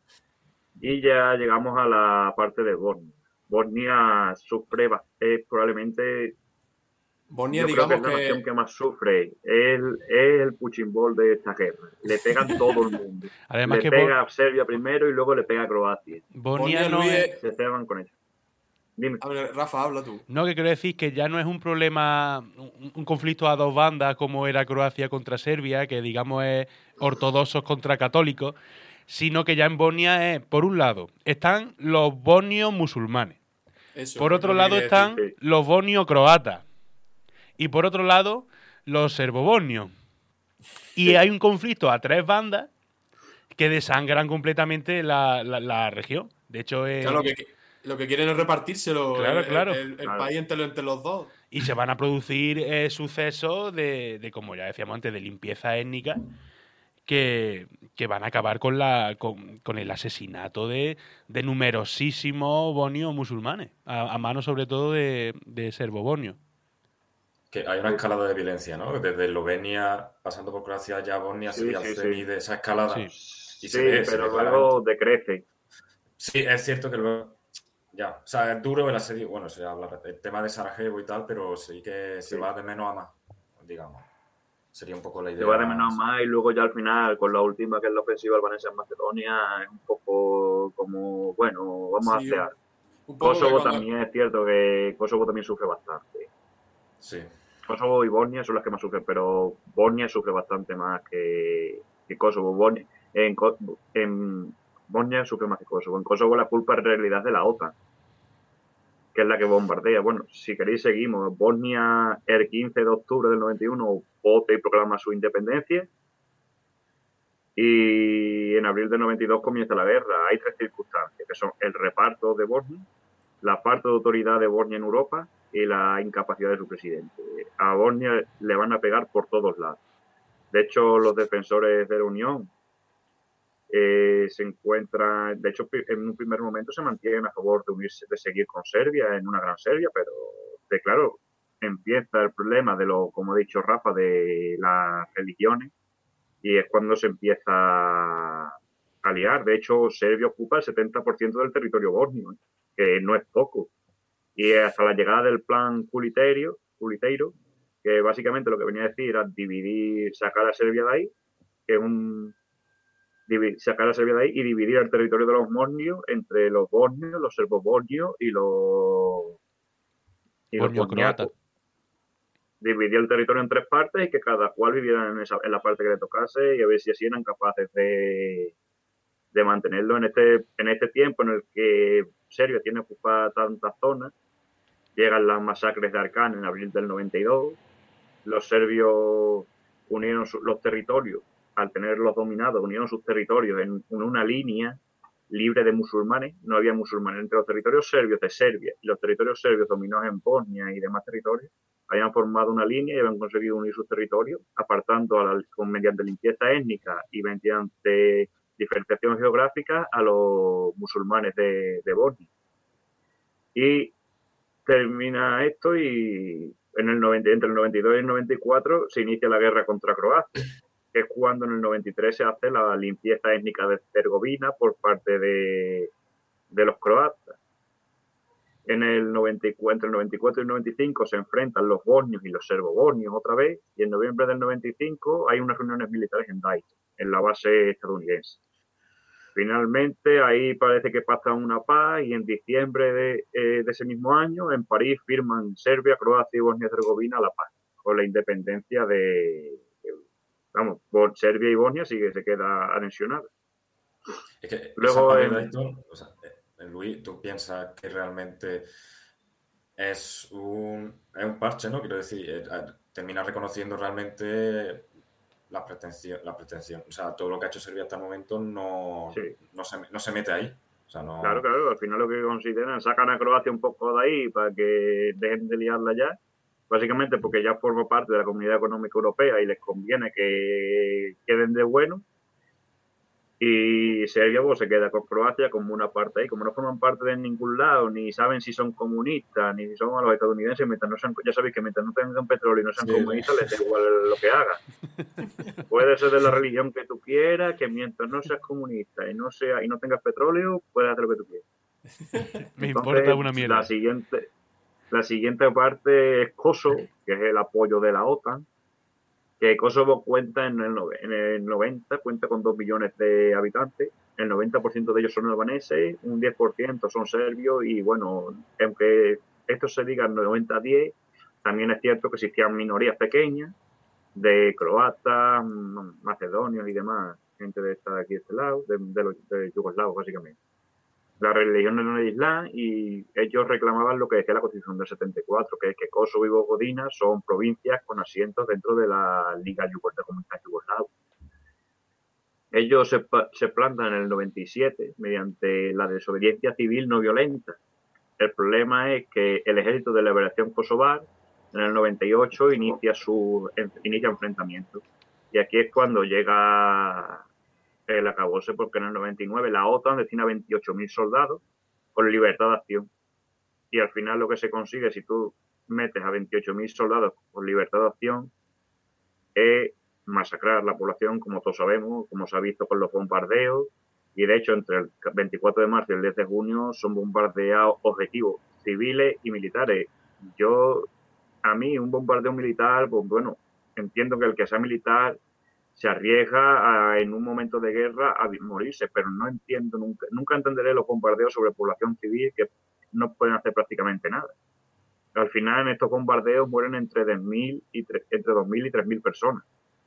Y ya llegamos a la parte de Bosnia. Bosnia sufre, es probablemente, Bosnia, yo creo que es digamos la que... nación que más sufre. Es el, es el punching ball de esta guerra. Le pegan todo el mundo. Además le que pega Bo- a Serbia primero y luego le pega a Croacia. Bosnia Bosnia, no Luis, es... es- Se ceban con eso. Dime. A ver, Rafa, habla tú. No, que quiero decir que ya no es un problema, un, un conflicto a dos bandas como era Croacia contra Serbia, que digamos es ortodoxos contra católicos, sino que ya en Bosnia es, por un lado, están los bosnios musulmanes, Eso, por es otro lo que lado quería están decir. los bosnios croatas y por otro lado los serbobosnios. Y Sí. hay un conflicto a tres bandas que desangran completamente la, la- la región. De hecho, es... Claro, lo que, lo que quieren es repartírselo Claro, el, claro. el- el Claro. país entre, entre los dos. Y se van a producir eh, sucesos de, de, como ya decíamos antes, de limpieza étnica que, que van a acabar con, la, con, con el asesinato de, de numerosísimos bosnios musulmanes, a, a mano sobre todo de, de serbobosnios. Que hay una escalada de violencia, ¿no? Desde Eslovenia, pasando por Croacia, ya Bosnia, Sí, sería sí, el sí. cenit de esa escalada. Sí. Y Sí, se ve, se pero ve luego claramente. decrece. Sí, es cierto que luego... Ya, o sea, es duro el asedio, bueno, se habla el tema de Sarajevo y tal, pero sí que se Sí. va de menos a más, digamos. Sería un poco la idea. Se va de menos a más y luego ya al final, con la última que es la ofensiva albanesa en Macedonia, es un poco como, bueno, vamos Sí, a hacer. un poco que Kosovo cuando- también es cierto que Kosovo también sufre bastante. Sí. Kosovo y Bosnia son las que más sufren, pero Bosnia sufre bastante más que, que Kosovo. Bosnia, en, Co- en Bosnia sufre más que Kosovo. En Kosovo la culpa en realidad es de la OTAN, que es la que bombardea. Bueno, si queréis seguimos. Bosnia el quince de octubre del noventa y uno vota y proclama su independencia. Y en abril del noventa y dos comienza la guerra. Hay tres circunstancias, que son el reparto de Bosnia, la falta de autoridad de Bosnia en Europa y la incapacidad de su presidente. A Bosnia le van a pegar por todos lados. De hecho, los defensores de la Unión eh, se encuentran, de hecho, en un primer momento se mantienen a favor de unirse, de seguir con Serbia en una gran Serbia, pero de claro, empieza el problema de lo, como ha dicho Rafa, de las religiones, y es cuando se empieza a liar. De hecho, Serbia ocupa el setenta por ciento del territorio bosnio, que no es poco. Y hasta la llegada del plan Culiteiro, Culiteiro, que básicamente lo que venía a decir era dividir, sacar a Serbia de ahí, que es un sacar a Serbia de ahí y dividir el territorio de los bosnios entre los bosnios, los serbobosnios y los y los Bosnio croata. bosniacos. Dividir el territorio en tres partes y que cada cual viviera en, esa, en la parte que le tocase y a ver si así eran capaces de, de mantenerlo en este, en este tiempo en el que Serbia tiene ocupada tantas zonas. Llegan las masacres de Arcán en abril del noventa y dos. Los serbios unieron su, los territorios, al tenerlos dominados, unieron sus territorios en, en una línea libre de musulmanes. No había musulmanes entre los territorios serbios de Serbia y los territorios serbios dominados en Bosnia y demás territorios. Habían formado una línea y habían conseguido unir sus territorios, apartando a la, con, mediante limpieza étnica y mediante diferenciación geográfica a los musulmanes de, de Bosnia. Y termina esto y en el noventa, entre el noventa y dos y el noventa y cuatro se inicia la guerra contra Croacia, que es cuando en el noventa y tres se hace la limpieza étnica de Herzegovina por parte de, de los croatas. En el noventa y cuatro, entre el noventa y cuatro y el noventa y cinco se enfrentan los bosnios y los serbobosnios otra vez, y en noviembre del noventa y cinco hay unas reuniones militares en Dayton, en la base estadounidense. Finalmente, ahí parece que pasa una paz y en diciembre de, eh, de ese mismo año, en París, firman Serbia, Croacia y Bosnia-Herzegovina la paz, con la independencia de, de vamos, Serbia y Bosnia sí que se queda anexionada. Es que Luego, esa paz en, de Dayton, o sea, eh, Luis, ¿tú piensas que realmente es un, es un parche, ¿no? Quiero decir, eh, termina reconociendo realmente la pretensión, la pretensión, o sea, todo lo que ha hecho Serbia hasta el momento no, Sí. no, se, no se mete ahí. O sea, no... Claro, claro, al final lo que consideran, sacan a Croacia un poco de ahí para que dejen de liarla ya, básicamente porque ya forma parte de la Comunidad Económica Europea y les conviene que queden de bueno. Y Serbia pues, se queda con Croacia como una parte ahí, como no forman parte de ningún lado, ni saben si son comunistas, ni si son a los estadounidenses, mientras no sean, ya sabéis que mientras no tengan petróleo y no sean Sí, comunistas, les da igual lo que hagan. Puede ser de la religión que tú quieras, que mientras no seas comunista y no sea y no tengas petróleo, puedes hacer lo que tú quieras. Me Entonces, importa una mierda. La siguiente, la siguiente parte es Kosovo, que es el apoyo de la OTAN, que Kosovo cuenta en el, en el noventa, cuenta con dos millones de habitantes, el noventa por ciento de ellos son albaneses, un diez por ciento son serbios y bueno, aunque esto se diga noventa a diez, también es cierto que existían minorías pequeñas de croatas, macedonios y demás, gente de esta aquí de este lado, de, de los de yugoslavos básicamente. La religión era el Islam y ellos reclamaban lo que decía la Constitución del setenta y cuatro, que es que Kosovo y Vojvodina son provincias con asientos dentro de la Liga de Comunidad Yugoslava. Ellos se, se plantan en el noventa y siete mediante la desobediencia civil no violenta. El problema es que el Ejército de Liberación Kosovar en el noventa y ocho inicia su inicia enfrentamiento. Y aquí es cuando llega el acabose, porque en el noventa y nueve la OTAN destina veintiocho mil soldados con libertad de acción. Y al final lo que se consigue, si tú metes a veintiocho mil soldados con libertad de acción, es masacrar la población, como todos sabemos, como se ha visto con los bombardeos. Y de hecho, entre el veinticuatro de marzo y el diez de junio son bombardeados objetivos civiles y militares. Yo, a mí, un bombardeo militar, pues bueno, entiendo que el que sea militar se arriesga a, en un momento de guerra a morirse, pero no entiendo, nunca, nunca entenderé los bombardeos sobre población civil que no pueden hacer prácticamente nada. Al final, en estos bombardeos mueren entre dos mil y, entre dos mil y tres mil personas.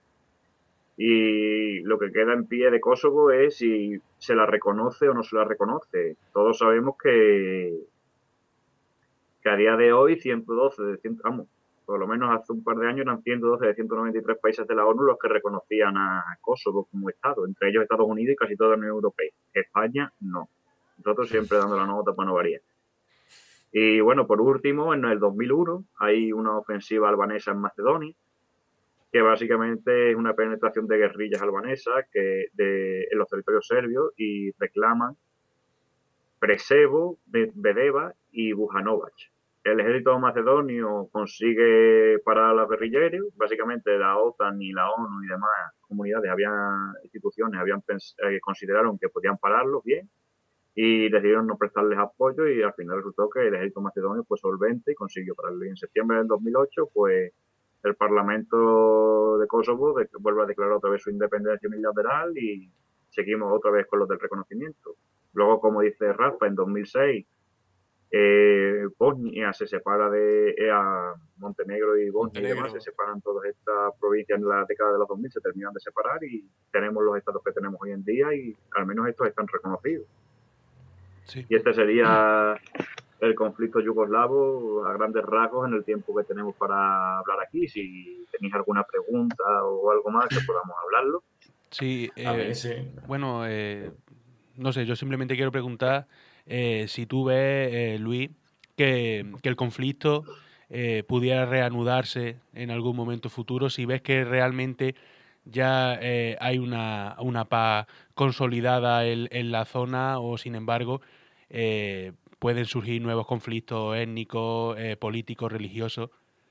Y lo que queda en pie de Kosovo es si se la reconoce o no se la reconoce. Todos sabemos que, que a día de hoy ciento doce de ciento, vamos, por lo menos hace un par de años eran ciento doce de ciento noventa y tres países de la ONU los que reconocían a Kosovo como Estado, entre ellos Estados Unidos y casi toda la Unión Europea. España no. Nosotros siempre dando la nota para no variar. Y bueno, por último, en el dos mil uno hay una ofensiva albanesa en Macedonia, que básicamente es una penetración de guerrillas albanesas que de, en los territorios serbios y reclaman Preševo, Bedeva y Bujanovac. El ejército macedonio consigue parar a los guerrilleros, básicamente la OTAN y la ONU y demás comunidades, habían instituciones, habían eh, consideraron que podían pararlos bien y decidieron no prestarles apoyo y al final resultó que el ejército macedonio fue solvente y consiguió pararlo. Y en septiembre del dos mil ocho, pues el Parlamento de Kosovo de, vuelve a declarar otra vez su independencia unilateral y seguimos otra vez con los del reconocimiento. Luego, como dice Rafa, en dos mil seis eh, Bosnia se separa de eh, Montenegro y Bosnia Montenegro. Y demás, se separan todas estas provincias en la década de los dos mil, se terminan de separar y tenemos los estados que tenemos hoy en día y al menos estos están reconocidos. Sí. Y este sería el conflicto yugoslavo a grandes rasgos en el tiempo que tenemos para hablar aquí. Si tenéis alguna pregunta o algo más que podamos hablarlo. Sí, eh, sí. Bueno, eh, no sé, yo simplemente quiero preguntar eh, si tú ves, eh, Luis, que, que el conflicto eh, pudiera reanudarse en algún momento futuro, si ves que realmente ya eh, hay una, una paz consolidada en, en la zona o, sin embargo, eh, pueden surgir nuevos conflictos étnicos, eh, políticos, religiosos.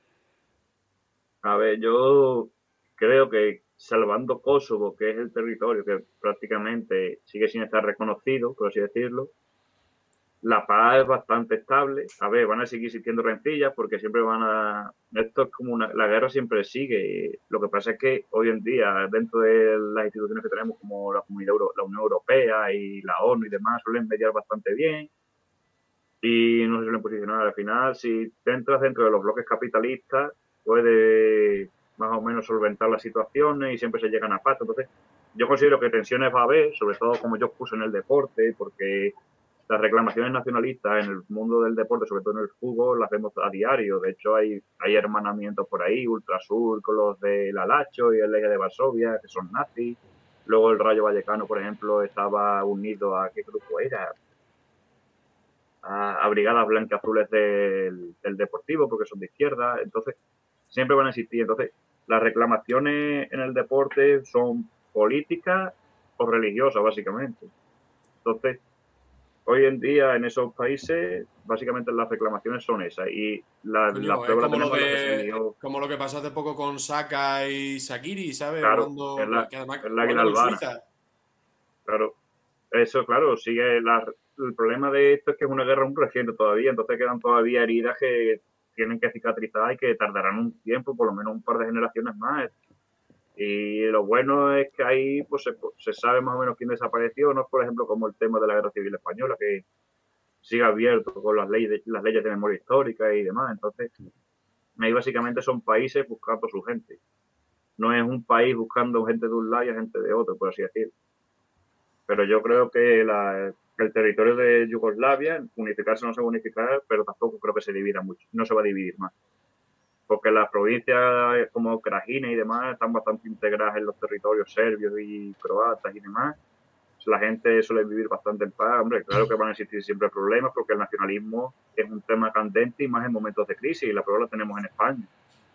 A ver, yo creo que salvando Kosovo, que es el territorio que prácticamente sigue sin estar reconocido, por así decirlo, la paz es bastante estable. A ver, van a seguir existiendo rencillas porque siempre van a... Esto es como una... La guerra siempre sigue. Lo que pasa es que hoy en día, dentro de las instituciones que tenemos como la Comunidad Euro... la Unión Europea y la ONU y demás, suelen mediar bastante bien y no se suelen posicionar al final. Si te entras dentro de los bloques capitalistas, puede más o menos solventar las situaciones y siempre se llegan a paz. Entonces, yo considero que tensiones va a haber, sobre todo como yo puse en el deporte, porque las reclamaciones nacionalistas en el mundo del deporte, sobre todo en el fútbol, las vemos a diario. De hecho, hay, hay hermanamientos por ahí, Ultrasur con los del Alacho y el Legia de Varsovia, que son nazis. Luego el Rayo Vallecano, por ejemplo, estaba unido a, ¿qué grupo era? A, a brigadas blancazules del, del Deportivo, porque son de izquierda. Entonces, siempre van a existir. Entonces, las reclamaciones en el deporte son políticas o religiosas, básicamente. Entonces, hoy en día en esos países, básicamente las reclamaciones son esas. Y la, Coño, la es prueba la como lo, tenemos en lo que se de, lió. como lo que pasó hace poco con Saka y Shaqiri, ¿sabes? Claro, Jugando, es la, que además, es la jugando águila con albana. Suiza. Claro. Eso, claro, sigue la, el problema de esto es que es una guerra muy reciente todavía, entonces quedan todavía heridas que tienen que cicatrizar y que tardarán un tiempo, por lo menos un par de generaciones más. Y lo bueno es que ahí pues se, se sabe más o menos quién desapareció, no es por ejemplo como el tema de la Guerra Civil Española, que sigue abierto con las leyes, las leyes de memoria histórica y demás. Entonces, ahí básicamente son países buscando su gente. No es un país buscando gente de un lado y gente de otro, por así decirlo. Pero yo creo que la, el territorio de Yugoslavia, unificarse no se va a unificar, pero tampoco creo que se divida mucho, no se va a dividir más. Porque las provincias como Krajina y demás están bastante integradas en los territorios serbios y croatas y demás. La gente suele vivir bastante en paz. Hombre, claro que van a existir siempre problemas porque el nacionalismo es un tema candente y más en momentos de crisis, y la prueba la tenemos en España.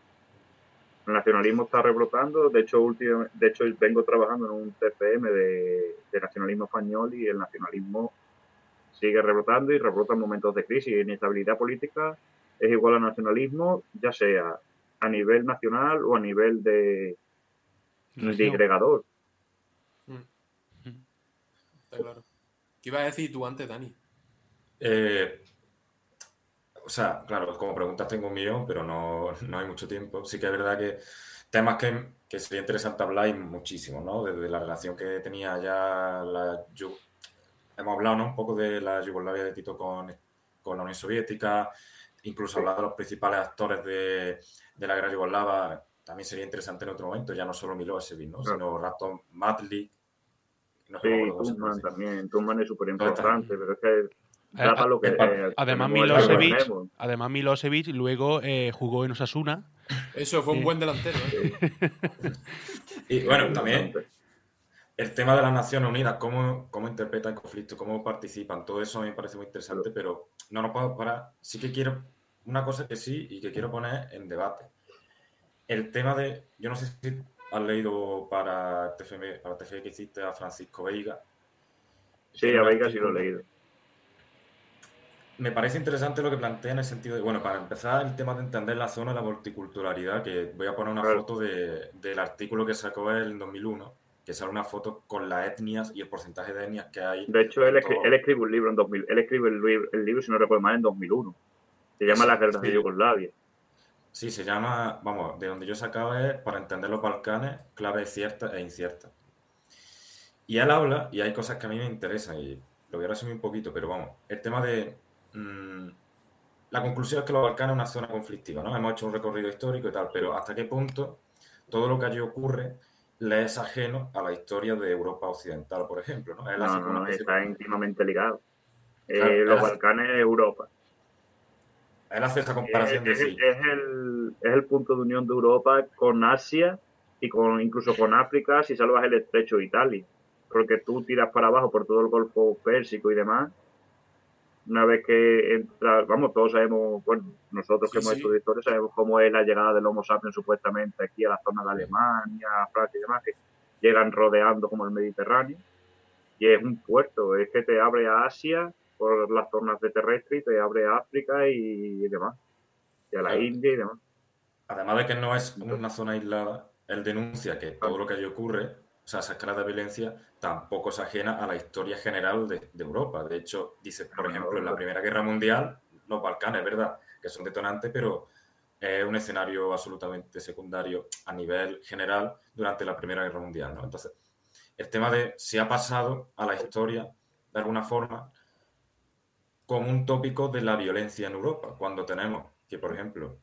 El nacionalismo está rebrotando, de hecho, último, de hecho vengo trabajando en un T P M de, de nacionalismo español, y el nacionalismo sigue rebrotando y rebrota en momentos de crisis. Y inestabilidad política es igual a nacionalismo, ya sea a nivel nacional o a nivel de digregador. Mm. Está claro. ¿Qué ibas a decir tú antes, Dani? Eh, o sea, claro, como preguntas tengo un millón, pero no, no hay mucho tiempo. Sí que es verdad que temas que, que sería interesante hablar hay muchísimo, ¿no? Desde la relación que tenía ya la... Yo, hemos hablado, ¿no? Un poco de la Yugoslavia de Tito con, con la Unión Soviética, incluso Sí. hablar de los principales actores de, de la guerra yugoslava. También sería interesante en otro momento, ya no solo Milosevic, ¿no? Claro. Sino Ratko Mladic. No sé Sí, me acuerdo cómo se Tuman pronuncia. también. Tuman es súper Toda esta- importante, pero es que A- da para lo que es pa- eh, Además, tenemos el que Milosevic, tenemos. además Milosevic luego eh, jugó en Osasuna. Eso fue un Eh. buen delantero, ¿eh? Y bueno, Muy también importante. el tema de las Naciones Unidas, cómo, cómo interpretan el conflicto, cómo participan, todo eso a mí me parece muy interesante, pero no nos podemos parar. Sí que quiero, una cosa que sí y que quiero poner en debate. El tema de, yo no sé si has leído para T F M, para T F M que hiciste a Francisco Veiga. Sí, Tiene a un Veiga sí lo he artículo. leído. Me parece interesante lo que plantea en el sentido de, bueno, para empezar, el tema de entender la zona de la multiculturalidad, que voy a poner una Claro. foto de, del artículo que sacó él en dos mil uno, que sale una foto con las etnias y el porcentaje de etnias que hay. De hecho, él, en escri todo- él escribe un libro en dos mil. Él escribe el, libro, el libro, si no recuerdo mal, en dos mil uno. Se llama Las guerras de Sí, Yugoslavia. sí, se llama, vamos, de donde yo sacaba es para entender los Balcanes, claves ciertas e inciertas. Y él habla, y hay cosas que a mí me interesan, y lo voy a resumir un poquito, pero vamos, el tema de... Mmm, la conclusión es que los Balcanes es una zona conflictiva, ¿no? Hemos hecho un recorrido histórico y tal, pero ¿hasta qué punto todo lo que allí ocurre le es ajeno a la historia de Europa Occidental, por ejemplo, ¿no? Él No, hace no, como una no, especie está de... íntimamente ligado. Claro, Eh, él los hace, Balcanes es Europa. él hace esa Es, comparación de es, decir, es el, es el punto de unión de Europa con Asia y con incluso con África si salvas el estrecho de Italia. Porque tú tiras para abajo por todo el Golfo Pérsico y demás. Una vez que entra, vamos, todos sabemos, bueno, nosotros que Sí, hemos sí. estudiado historia sabemos cómo es la llegada del Homo sapiens supuestamente aquí a la zona de Alemania, Francia y demás, que llegan rodeando como el Mediterráneo. Y es un puerto, es que te abre a Asia por las zonas de terrestre y te abre a África y demás, y a la claro, India y demás. además de que no es Entonces, una zona aislada, él denuncia que todo lo que allí ocurre, o sea, esa escala de violencia, tampoco es ajena a la historia general de, de Europa. De hecho, dice, por ejemplo, en la Primera Guerra Mundial, los Balcanes, ¿verdad?, que son detonantes, pero es un escenario absolutamente secundario a nivel general durante la Primera Guerra Mundial, ¿no? Entonces, el tema de si ha pasado a la historia, de alguna forma, como un tópico de la violencia en Europa, cuando tenemos que, por ejemplo,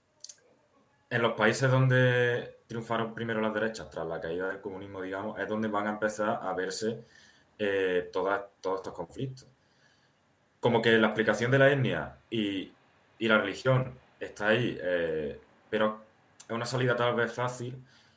en los países donde triunfaron primero las derechas tras la caída del comunismo, digamos, es donde van a empezar a verse eh, todas, todos estos conflictos. como que la explicación de la etnia y, y la religión está ahí, eh, pero es una salida tal vez fácil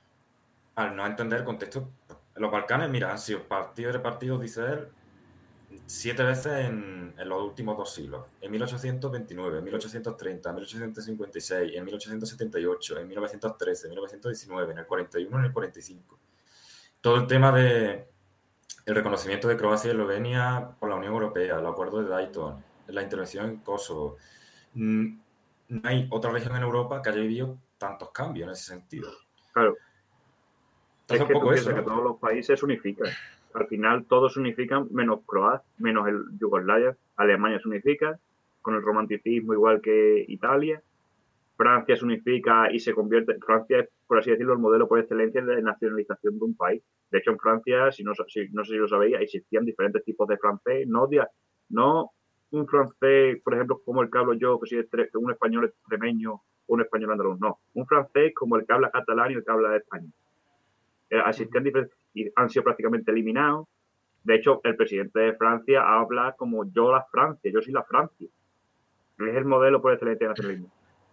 al no entender el contexto. Los Balcanes, mira, han sido partidos de partidos, dice él, siete veces en, en los últimos dos siglos. En mil ochocientos veintinueve, en mil ochocientos treinta, en mil ochocientos cincuenta y seis, en mil ochocientos setenta y ocho, en mil novecientos trece, en mil novecientos diecinueve, en el cuarenta y uno, en el cuarenta y cinco. Todo el tema de el reconocimiento de Croacia y Eslovenia por la Unión Europea, el acuerdo de Dayton, la intervención en Kosovo. No hay otra región en Europa que haya vivido tantos cambios en ese sentido. Claro. Entonces, es que un poco tú eso, piensas ¿no? que todos los países se unifican. Al final todos se unifican, menos Croacia, menos el Yugoslavia. Alemania se unifica con el romanticismo igual que Italia. Francia se unifica y se convierte... Francia es, por así decirlo, el modelo por excelencia de nacionalización de un país. De hecho, en Francia, si no, si, no sé si lo sabéis, existían diferentes tipos de francés. No, no un francés, por ejemplo, como el que hablo yo, que si es un español extremeño o un español andaluz. No, un francés como el que habla catalán y el que habla español. Existían diferentes y han sido prácticamente eliminados. De hecho, el presidente de Francia habla como yo la Francia, yo soy la Francia. Es el modelo por excelencia de nacionalismo.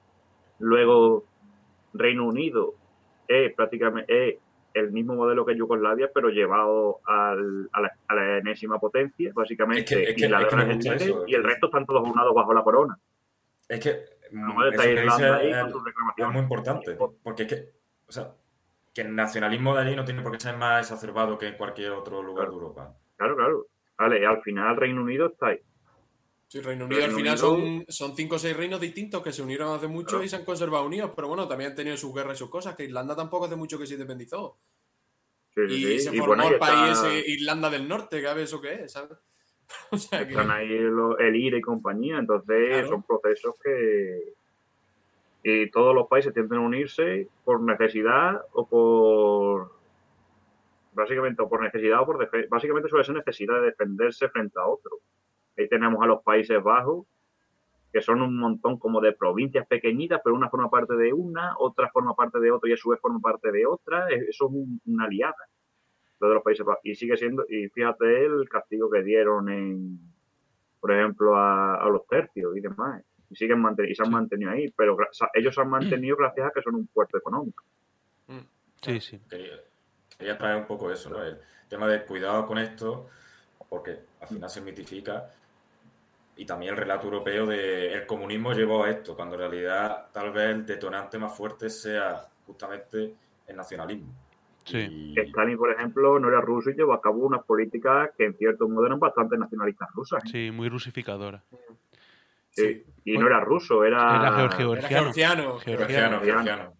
Luego, Reino Unido es prácticamente es el mismo modelo que Yugoslavia, pero llevado al, a, la, a la enésima potencia, básicamente, es que, es que, Inglaterra es que me gusta es eso, y el resto están todos unados bajo la corona. Es que no, eso que dice ahí es, con sus es muy importante, porque es que, o sea, que el nacionalismo de allí no tiene por qué ser más exacerbado que en cualquier otro lugar claro. de Europa. Claro, claro. Vale, al final Reino Unido está ahí. Sí, Reino Unido Reino al final Unido... son, son cinco o seis reinos distintos que se unieron hace mucho claro. y se han conservado unidos, pero bueno, también han tenido sus guerras y sus cosas, que Irlanda tampoco hace mucho que se independizó. Sí, sí, y sí. se y formó bueno, el está... país ese, Irlanda del Norte, que a ver eso qué es, ¿sabes? O sea, están que... ahí el, el I R E y compañía, entonces claro. son procesos que... Y todos los países tienden a unirse por necesidad o por... Básicamente, o por necesidad o por... Def... Básicamente suele ser necesidad de defenderse frente a otro. Ahí tenemos a los Países Bajos, que son un montón como de provincias pequeñitas, pero una forma parte de una, otra forma parte de otra y a su vez forma parte de otra. Eso es un, una aliada, lo de los Países Bajos. Y sigue siendo, y fíjate el castigo que dieron, en, por ejemplo, a, a los tercios y demás. Y, siguen manten- y se han sí. mantenido ahí, pero o sea, ellos se han mantenido gracias a que son un puerto económico. Sí, sí. Quería, quería traer un poco eso, ¿no? El tema de cuidado con esto, porque al final se mitifica. Y también el relato europeo de el comunismo llevó a esto, cuando en realidad tal vez el detonante más fuerte sea justamente el nacionalismo. Sí. Y... Stalin, por ejemplo, no era ruso y llevó a cabo unas políticas que en cierto modo eran bastante nacionalistas rusas. ¿eh? Sí, muy rusificadoras. Sí. sí. Y no era ruso, era... Era georgiano. Era georgiano. Georgiano, georgiano.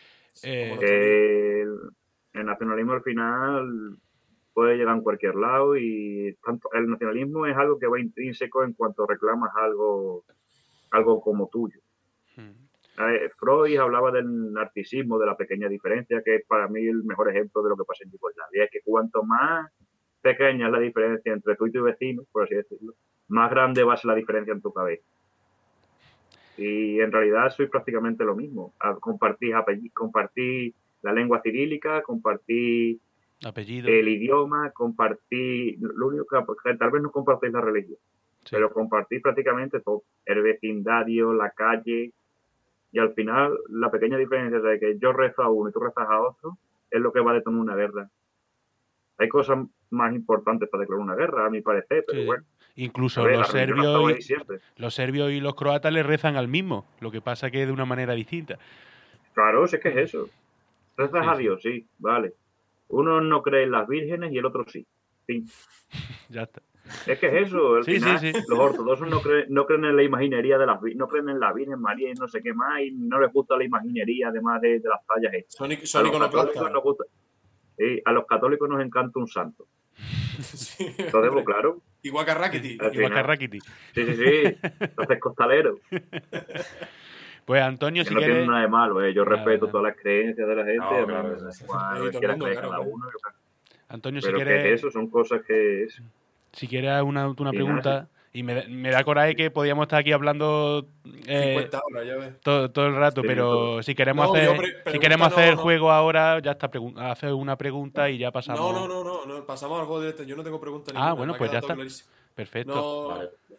Eh... El, el nacionalismo al final... puede llegar en cualquier lado y tanto el nacionalismo es algo que va intrínseco en cuanto reclamas algo algo como tuyo. Hmm. Eh, Freud hablaba del narcisismo, de la pequeña diferencia, que es para mí el mejor ejemplo de lo que pasa en Yugoslavia. Es que cuanto más pequeña es la diferencia entre tú y tu vecino, por así decirlo, más grande va a ser la diferencia en tu cabeza. Y en realidad soy prácticamente lo mismo. Compartís apellidos, compartís la lengua cirílica, compartís apellido, el idioma, compartir, lo único que tal vez no compartís la religión, sí. pero compartís prácticamente todo, el vecindario, la calle, y al final la pequeña diferencia de que yo rezo a uno y tú rezas a otro es lo que va a detonar una guerra. Hay cosas más importantes para declarar una guerra, a mi parecer, pero sí. bueno. Incluso ver, los serbios y, los serbios y los croatas le rezan al mismo, lo que pasa que de una manera distinta. Claro, si es que es eso. Rezas sí, a Dios, sí, sí vale. Uno no cree en las vírgenes y el otro sí. sí. Ya está. Es que es eso. Al sí, final, sí, sí. los ortodoxos no creen, no creen en la imaginería de las no creen en la Virgen María y no sé qué más, y no les gusta la imaginería además de, de las tallas hechas. Son, son iconoclastas. Nos gusta, sí, a los católicos nos encanta un santo. Sí, entonces, pues, claro. Igual que Rakiti. Igual que Rakiti. Sí, sí, sí. Entonces, costalero. Pues Antonio, que si no quieres... tiene nada de malo, ¿eh? Yo claro, respeto claro. todas las creencias de la gente, no, claro, no, sí. cual sí, quiera mundo, creer claro, cada claro. uno. Antonio, pero si quieres... que eso son cosas que... Es... Si quieres una, una sí, pregunta, nada, sí. y me, me da coraje que podíamos estar aquí hablando eh, cincuenta horas, ya ves. Todo, todo el rato, sí, pero todo. si queremos no, hacer pre- si queremos hacer no, el no. juego ahora, ya está, hacer una pregunta y ya pasamos... No, no, no, no, no pasamos al juego directo. Yo no tengo preguntas ninguna. Ah, bueno, pues ya está. Clarísimo. Perfecto. No, vale.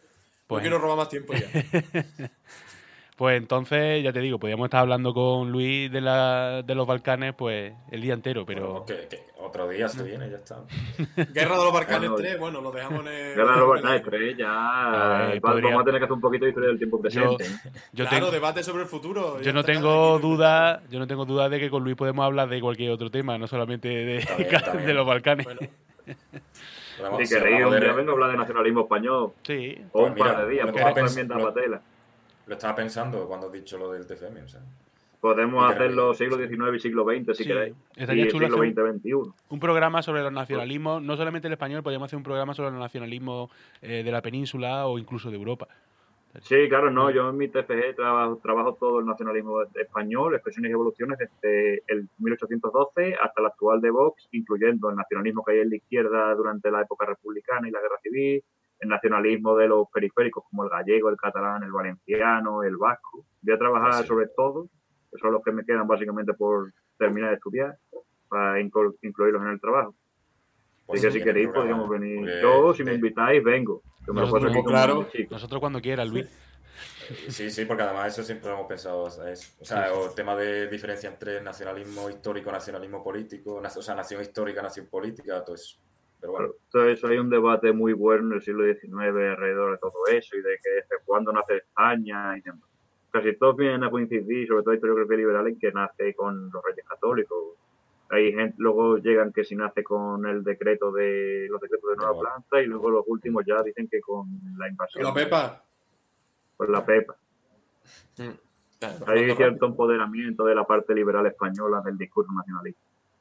Pues, no quiero robar más tiempo ya. Pues entonces, ya te digo, podríamos estar hablando con Luis de, la, de los Balcanes pues el día entero, pero... Bueno, que, que otro día se viene, ya está. Guerra de los Balcanes Bueno, tres, bueno, lo dejamos en el... Guerra de los lo dejamos en Balcanes el- tres, ya A ver, va- podría- vamos a tener que hacer un poquito de historia del tiempo Yo, presente. ¿eh? yo, Claro, tengo, debate sobre el futuro. yo ya no está, tengo aquí no duda, yo no tengo duda de que con Luis podemos hablar de cualquier otro tema, no solamente de, Está bien, está bien. de los Balcanes. Bueno, Podemos- Si si queréis, hablamos un de- día vengo a hablar de nacionalismo español. Sí. O Pues un mira, par de días, lo por estaba otra pens- enmienda lo- patela. Lo estaba pensando cuando has dicho lo del T F M, o sea. Podemos Y hacerlo tenemos- siglo diecinueve y siglo veinte, si Sí, queréis. estaría Y chulo siglo hacer veinte veintiuno. Un programa sobre los nacionalismos, no solamente el español, podríamos hacer un programa sobre los nacionalismos eh, de la península o incluso de Europa. Sí, claro, no. Yo en mi T F G trabajo, trabajo todo el nacionalismo español, expresiones y evoluciones desde el mil ochocientos doce hasta el actual de Vox, incluyendo el nacionalismo que hay en la izquierda durante la época republicana y la guerra civil, el nacionalismo de los periféricos como el gallego, el catalán, el valenciano, el vasco. Voy a trabajar Pues sí. sobre todo, que son los que me quedan básicamente por terminar de estudiar, para inclu- incluirlos en el trabajo. Pues Así que sí, si viene el queréis programa, podríamos venir. porque Yo, si me de- invitáis, vengo. Que me lo Nosotros- paso aquí claro. con los chicos. Nosotros cuando quieras, Luis. Sí, sí, porque además eso siempre lo hemos pensado. O sea, es- o sea, o el tema de diferencia entre nacionalismo histórico, nacionalismo político, na- o sea, nación histórica, nación política, todo eso. Pero bueno, Claro, todo eso hay un debate muy bueno en el siglo diecinueve alrededor de todo eso y de que desde cuándo nace España y demás. Casi todos vienen a coincidir, sobre todo historiografía liberal, en que nace con los reyes católicos. Hay gente, luego llegan que si nace con el decreto de los decretos de Nueva No. Planta y luego los últimos ya dicen que con la invasión. con la Pepa. Con la Pepa. Mm. Ya, Hay hablando cierto empoderamiento de la parte liberal española del discurso nacionalista.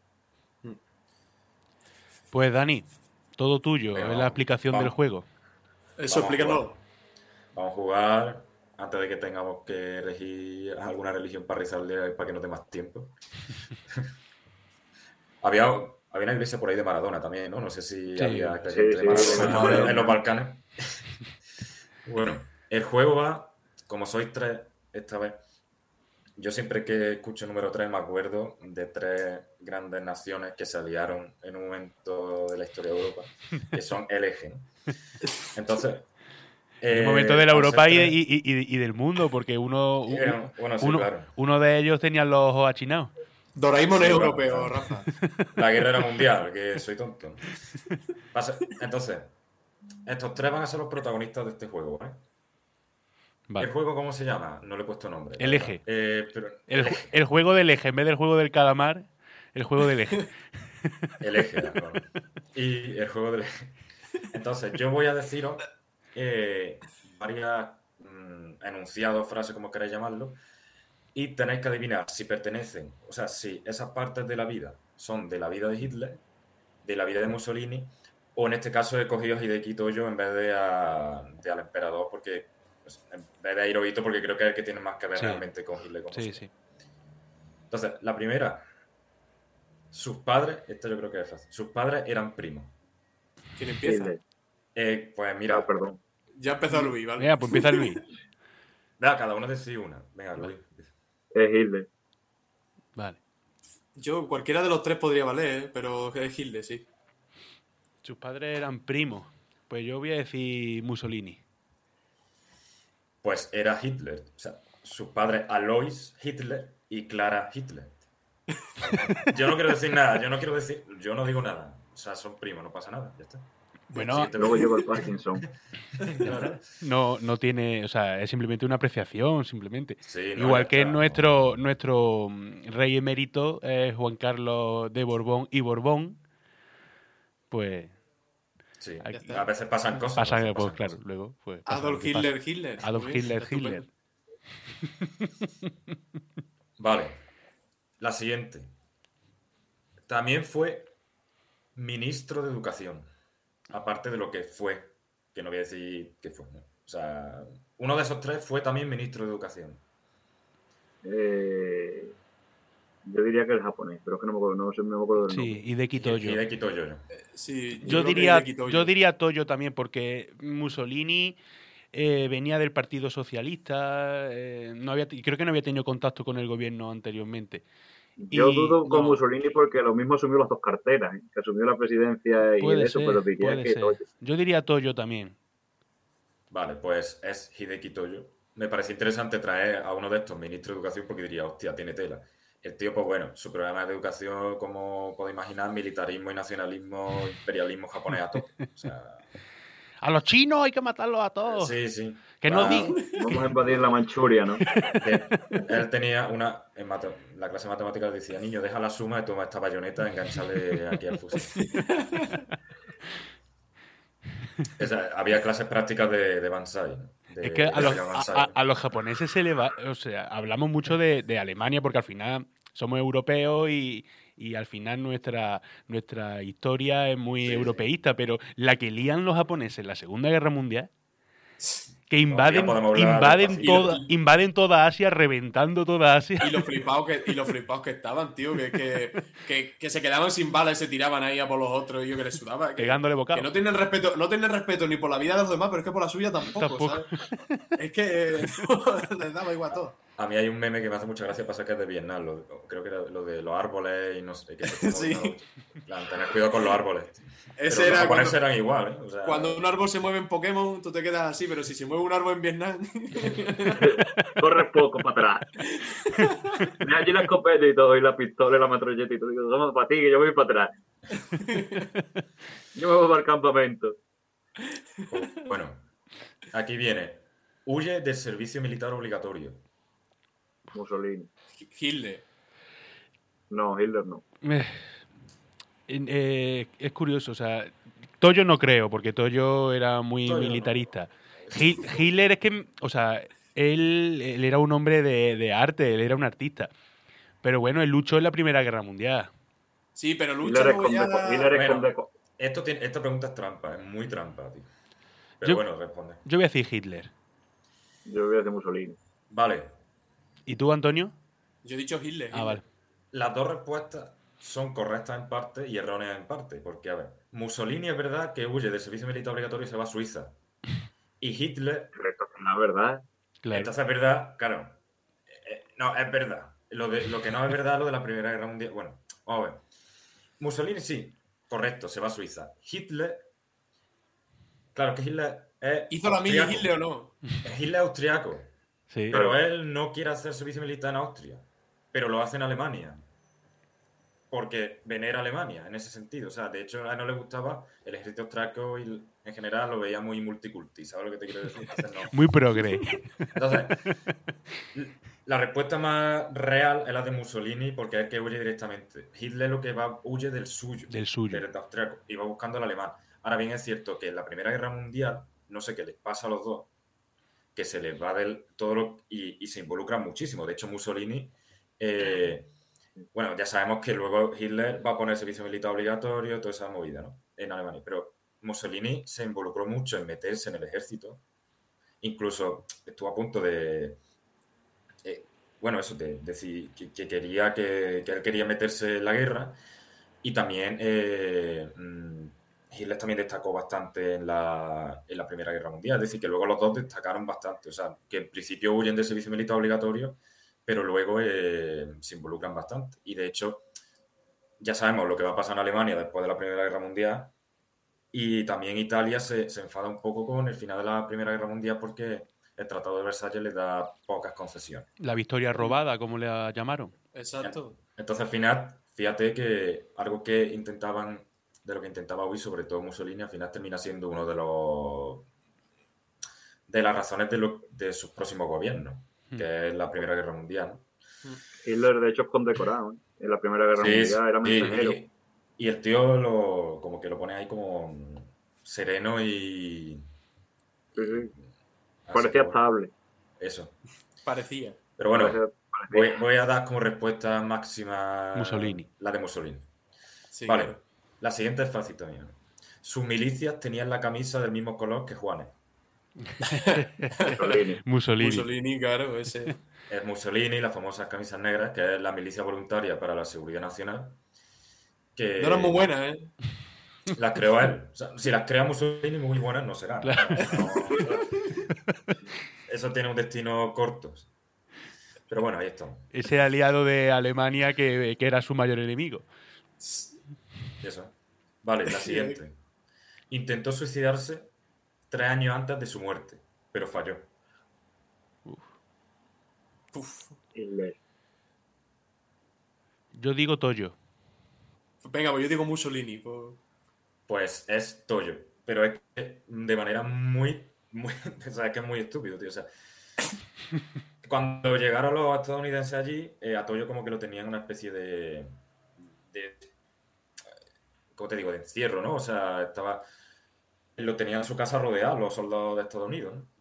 Pues Dani, todo tuyo, Venga, es la vamos, explicación vamos. del juego. rápido. Eso, Vamos a explícanos. vamos a jugar antes de que tengamos que elegir alguna religión para rezarle para que nos dé más tiempo. había, había una iglesia por ahí de Maradona también, ¿no? No sé si Sí. había Sí, creyentes sí, de sí, Maradona sí. en los Balcanes. Bueno, el juego va, como sois tres esta vez, yo siempre que escucho número tres me acuerdo de tres grandes naciones que se aliaron en un momento de la historia de Europa, que son el eje, ¿no? Entonces... En un eh, momento de la al ser Europa y, tres- y- y- y del mundo, porque uno, Eh, bueno, sí, uno, claro. uno de ellos tenía los ojos achinados. Doraemon Sí, es bueno, europeo, claro. Rafa. La guerra era mundial, que soy tonto. Pasa- Entonces, estos tres van a ser los protagonistas de este juego, ¿vale? Vale. ¿El juego cómo se llama? No le he puesto nombre. El la eje. verdad. Eh, pero El, el ju- eje. el juego del eje, en vez del juego del calamar, el juego del eje. El eje, de acuerdo. Y el juego del eje. Entonces, yo voy a deciros eh, varias mm, enunciados, frases, como queráis llamarlo, y tenéis que adivinar si pertenecen, o sea, si esas partes de la vida son de la vida de Hitler, de la vida de Mussolini, o en este caso he cogido a Hideki Toyo en vez de, a- de al emperador, porque pues, en vez de a Hirohito, porque creo que es el que tiene más que ver Sí. realmente con Hitler. Como Sí, Mussolini. sí. Entonces, la primera, sus padres, esta yo creo que es fácil, sus padres eran primos. ¿Quién empieza? Hitler. Eh, pues Ah, mira, perdón. Ya empezó Luis, ¿vale? Venga, pues empieza Luis. venga, cada uno decide una. Venga, Luis. Es Hitler. Vale. Yo, cualquiera de los tres podría valer, ¿eh? Pero es Hitler, sí. Sus padres eran primos. Pues yo voy a decir Mussolini. Pues era Hitler. O sea, sus padres Alois Hitler y Clara Hitler. Yo no quiero decir nada, yo no quiero decir, yo no digo nada. O sea, son primos, no pasa nada, ya está. Bueno, Siguiente Luego pregunta. llegó el Parkinson. Claro. no, no tiene, o sea, es simplemente una apreciación, simplemente. Sí, no, Igual ya que está, nuestro, nuestro mm, rey emérito es Juan Carlos de Borbón y Borbón, pues Sí, Aquí- sí. A veces pasan cosas. pasan, a veces pues pasan claro, cosas. luego pues pasa lo Adolf que pasa. Hitler, Hitler. Adolf Muy bien, Hitler, está Hitler. estupendo. Vale. La siguiente. También fue ministro de Educación. Aparte de lo que fue, que no voy a decir que fue. ¿no? O sea, uno de esos tres fue también ministro de Educación. Eh, yo diría que el japonés, pero es que no me acuerdo, no, sé- no me acuerdo del Sí, nombre. y de Toyo. Y de Quitoyo. yo. Sí, yo, Yo creo que diría, Hideki Toyo. yo diría Toyo también, porque Mussolini eh, venía del Partido Socialista, eh, no había, y creo que no había tenido contacto con el gobierno anteriormente. Yo Y dudo con no. Mussolini porque lo mismo asumió las dos carteras, ¿eh? Que asumió la presidencia y Puede eso, ser, pero diría puede que ser. Toyo. Yo diría Toyo también. Vale, pues es Hideki Toyo. Me parece interesante traer a uno de estos ministros de educación porque diría, hostia, tiene tela. El tío, pues bueno, su programa de educación, como podéis imaginar, militarismo y nacionalismo, imperialismo japonés a tope. O sea, A los chinos hay que matarlos a todos. sí, sí. Que no Va- digan. Vamos a invadir la Manchuria, ¿no? que él tenía una... En mate- la clase de matemáticas decía, niño, deja la suma y toma esta bayoneta, enganchale aquí al fusil. O sea, había clases prácticas de, de Banzai, ¿no? De- Es que a de los, Ryo a, Banzai. a- a los japoneses se le va. O sea, hablamos mucho de, de Alemania porque al final somos europeos y, y al final nuestra, nuestra historia es muy Sí, europeísta, pero la que lían los japoneses en la Segunda Guerra Mundial, que Todavía invaden, podemos hablar invaden, despacito. toda, invaden toda Asia, reventando toda Asia. Y los flipados que, y los flipados que estaban, tío, que, que, que, que se quedaban sin balas y se tiraban ahí a por los otros y yo que les sudaba. Que, Pegándole que bocado. no tienen respeto, no tienen respeto ni por la vida de los demás, pero es que por la suya tampoco, Tampoco. ¿sabes? Es que eh, les daba igual todo. A mí hay un meme que me hace mucha gracia, pasa que es de Vietnam, lo- creo que era lo de los árboles y no sé qué. Sí. Plan, tener cuidado con los árboles. Ese Pero era los japoneses cuando, eran igual, ¿eh? O sea, cuando un árbol se mueve en Pokémon, tú te quedas así, pero si se mueve un árbol en Vietnam. Corres poco para atrás. Mira allí la escopeta y todo, y la pistola y la metralleta y todo. Digo, vamos para ti, que yo voy para atrás. Yo me voy para el campamento. bueno, aquí viene. Huye del servicio militar obligatorio. Mussolini. Hitler. No, Hitler no. Eh, eh, es curioso, o sea, Toyo no creo, porque Toyo era muy Toyo no. militarista. Hi- Hitler es que, o sea, él, él era un hombre de, de arte, él era un artista. Pero bueno, él luchó en la Primera Guerra Mundial. Sí, pero lucha Hitler es luego con ya... deco- Hitler es con Bueno. deco- Esto tiene, esta pregunta es trampa, es muy trampa, tío. Pero Yo- bueno, responde. Yo voy a decir Hitler. Yo voy a decir Mussolini. Vale, ¿Y tú, Antonio? Yo he dicho Hitler. Ah, Hitler. vale. las dos respuestas son correctas en parte y erróneas en parte. Porque, a ver, Mussolini es verdad que huye del servicio militar obligatorio y se va a Suiza. Y Hitler, Pero esto es la verdad. Claro. entonces es verdad, claro. eh, no, es verdad. Lo, de, lo que no es verdad es lo de la Primera Guerra Mundial. Bueno, vamos a ver. Mussolini sí, correcto, se va a Suiza. Hitler, claro que Hitler es. ¿Hizo la mili austriaco. Hitler o no? Hitler es austriaco. Sí. Pero él no quiere hacer servicio militar en Austria, pero lo hace en Alemania. Porque venera a Alemania, en ese sentido. O sea, de hecho, a él no le gustaba el ejército austriaco y en general lo veía muy multiculti, ¿sabes lo que te quiero decir? Entonces, no. Muy progre. Entonces, la respuesta más real es la de Mussolini porque es el que huye directamente. Hitler lo que va, huye del suyo, Del suyo. del austriaco, y va buscando el alemán. Ahora bien, es cierto que en la Primera Guerra Mundial, no sé qué les pasa a los dos, que se les va del todo lo, y, y se involucran muchísimo. De hecho, Mussolini, eh, bueno, ya sabemos que luego Hitler va a poner servicio militar obligatorio, toda esa movida, ¿no? En Alemania. Pero Mussolini se involucró mucho en meterse en el ejército. Incluso estuvo a punto de, eh, bueno, eso, de decir que, que quería que, que él quería meterse en la guerra. Y también eh, mm, Hitler también destacó bastante en la, en la Primera Guerra Mundial. Es decir, que luego los dos destacaron bastante. O sea, que en principio huyen del servicio militar obligatorio, pero luego eh, se involucran bastante. Y de hecho, ya sabemos lo que va a pasar en Alemania después de la Primera Guerra Mundial. Y también Italia se, se enfada un poco con el final de la Primera Guerra Mundial porque el Tratado de Versalles le da pocas concesiones. La victoria robada, como le llamaron. Exacto. Entonces, al final, fíjate que algo que intentaban, de lo que intentaba huir, sobre todo Mussolini, al final termina siendo uno de los de las razones de, lo, de sus próximos gobiernos, Hmm. que es la Primera Guerra Mundial, ¿no? Hitler, de hecho, es condecorado, ¿eh? En la Primera Guerra Sí, Mundial era y, mensajero. y- y el tío lo, como que lo pone ahí como sereno y... Sí, sí. así Parecía que, bueno, estable. eso. Parecía. Pero bueno, Parecía- parecía- voy, voy a dar como respuesta máxima Mussolini. la de Mussolini. Sí, Vale, claro. la siguiente es fácil también. Sus milicias tenían la camisa del mismo color que Juanes. Mussolini. Mussolini. Mussolini, claro, ese. Es Mussolini, las famosas camisas negras, que es la milicia voluntaria para la seguridad nacional. Que No eran muy buenas, ¿eh? las creó él. O sea, si las crea Mussolini, muy buenas no serán. Claro. No, eso tiene un destino corto. Pero bueno, ahí estamos. Ese aliado de Alemania que, que era su mayor enemigo. Eso. Vale, la siguiente. Intentó suicidarse tres años antes de su muerte. pero falló. Uf. Hitler. Yo digo Toyo. Venga, pues yo digo Mussolini. Pues... Pues es Toyo, pero es que de manera muy, muy, o sea, es que es muy estúpido, tío. O sea, cuando llegaron los estadounidenses allí, eh, a Toyo como que lo tenían una especie de, de, ¿cómo te digo?, de encierro, ¿no? O sea, estaba, lo tenían en su casa rodeado los soldados de Estados Unidos, ¿no?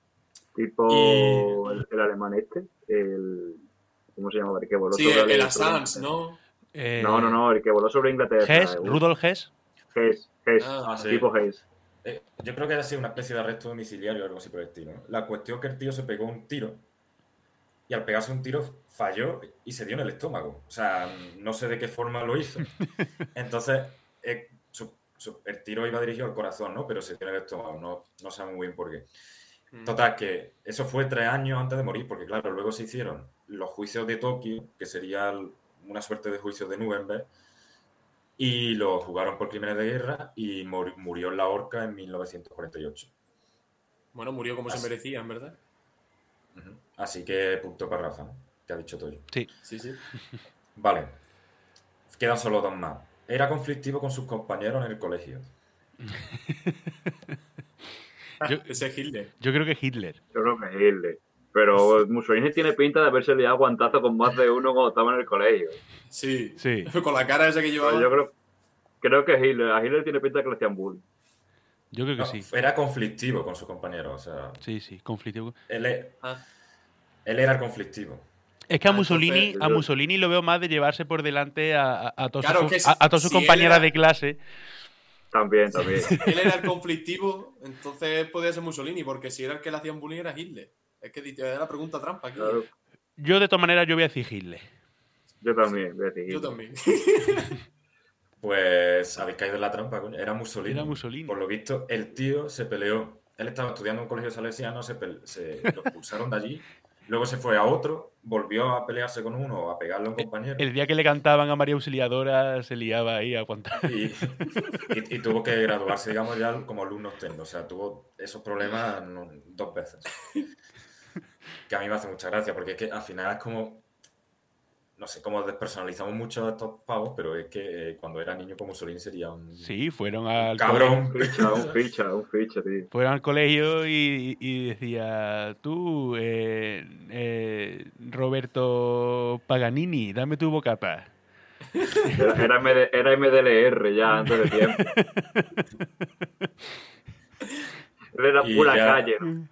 Tipo Y- el, el alemán este, el... ¿Cómo se llama? El que voló Sí, sobre el, el sobre Assange, ¿no? Eh, No, no, no, el que voló sobre Inglaterra. Hess, eh, Rudolf Hess. Hess, Hess, Ah, sí. tipo Hess. Eh, yo creo que ha sido una especie de arresto domiciliario o algo así por el estilo, ¿no? La cuestión es que el tío se pegó un tiro y al pegarse un tiro falló y se dio en el estómago. O sea, no sé de qué forma lo hizo. Entonces, eh, su- su- el tiro iba dirigido al corazón, ¿no? Pero se dio en el estómago. No, no sabe muy bien por qué. Total, que eso fue tres años antes de morir, porque claro, luego se hicieron los juicios de Tokio, que sería una suerte de juicios de Nuremberg, y lo jugaron por crímenes de guerra y mur- murió en la horca en mil novecientos cuarenta y ocho. Bueno, murió como Así. se merecía, en verdad. Ujú. Así que punto para Rafa, ¿no? Que ha dicho Toyo. Sí. Sí, sí. Vale. Quedan solo dos más. Era conflictivo con sus compañeros en el colegio. Yo, Ese es Hitler. yo creo que Hitler. Yo creo que es Hitler. Pero Mussolini tiene pinta de haberse liado guantazo con más de uno cuando estaba en el colegio. Sí. Sí. Con la cara esa que llevaba. Pero yo creo, creo que es Hitler. A Hitler tiene pinta de que le hacían bullying. Yo creo que No, sí. Era conflictivo con sus compañeros. O sea, Sí, sí, conflictivo. él, e- Ah, él era el conflictivo. Es que a Ah, Mussolini, entonces, a yo- Mussolini lo veo más de llevarse por delante a, a, a todas Claro, sus, que a, si- a todas sus si él compañeras era- de clase. También, también. él era el conflictivo, entonces podía ser Mussolini, porque si era el que le hacían bullying era Hitler. Es que te da la pregunta trampa aquí. Claro, Yo de todas maneras yo voy a decir Hitler. yo también, voy a decir Yo Hitler. también. Pues habéis caído en la trampa, coño. Era Mussolini. Era Mussolini. Por lo visto, el tío se peleó. Él estaba estudiando en un colegio salesiano, se, pel- se lo expulsaron de allí. Luego se fue a otro, volvió a pelearse con uno o a pegarle a un compañero. El día que le cantaban a María Auxiliadora se liaba ahí a aguantar. Y, y- y tuvo que graduarse, digamos, ya como alumno externo. O sea, tuvo esos problemas no, dos veces. Que a mí me hace mucha gracia, porque es que al final es como. No sé, como despersonalizamos mucho a estos pavos, pero es que eh, cuando era niño, como Mussolini sería un. Sí, fueron al Cabrón. Un ficha, un ficha, un ficha, tío. Fueron al colegio y, y decía, tú, eh, eh, Roberto Paganini, dame tu bocata. Era, era, M D, era M D L R ya antes de tiempo. Él era Y pura ya- calle, ¿no?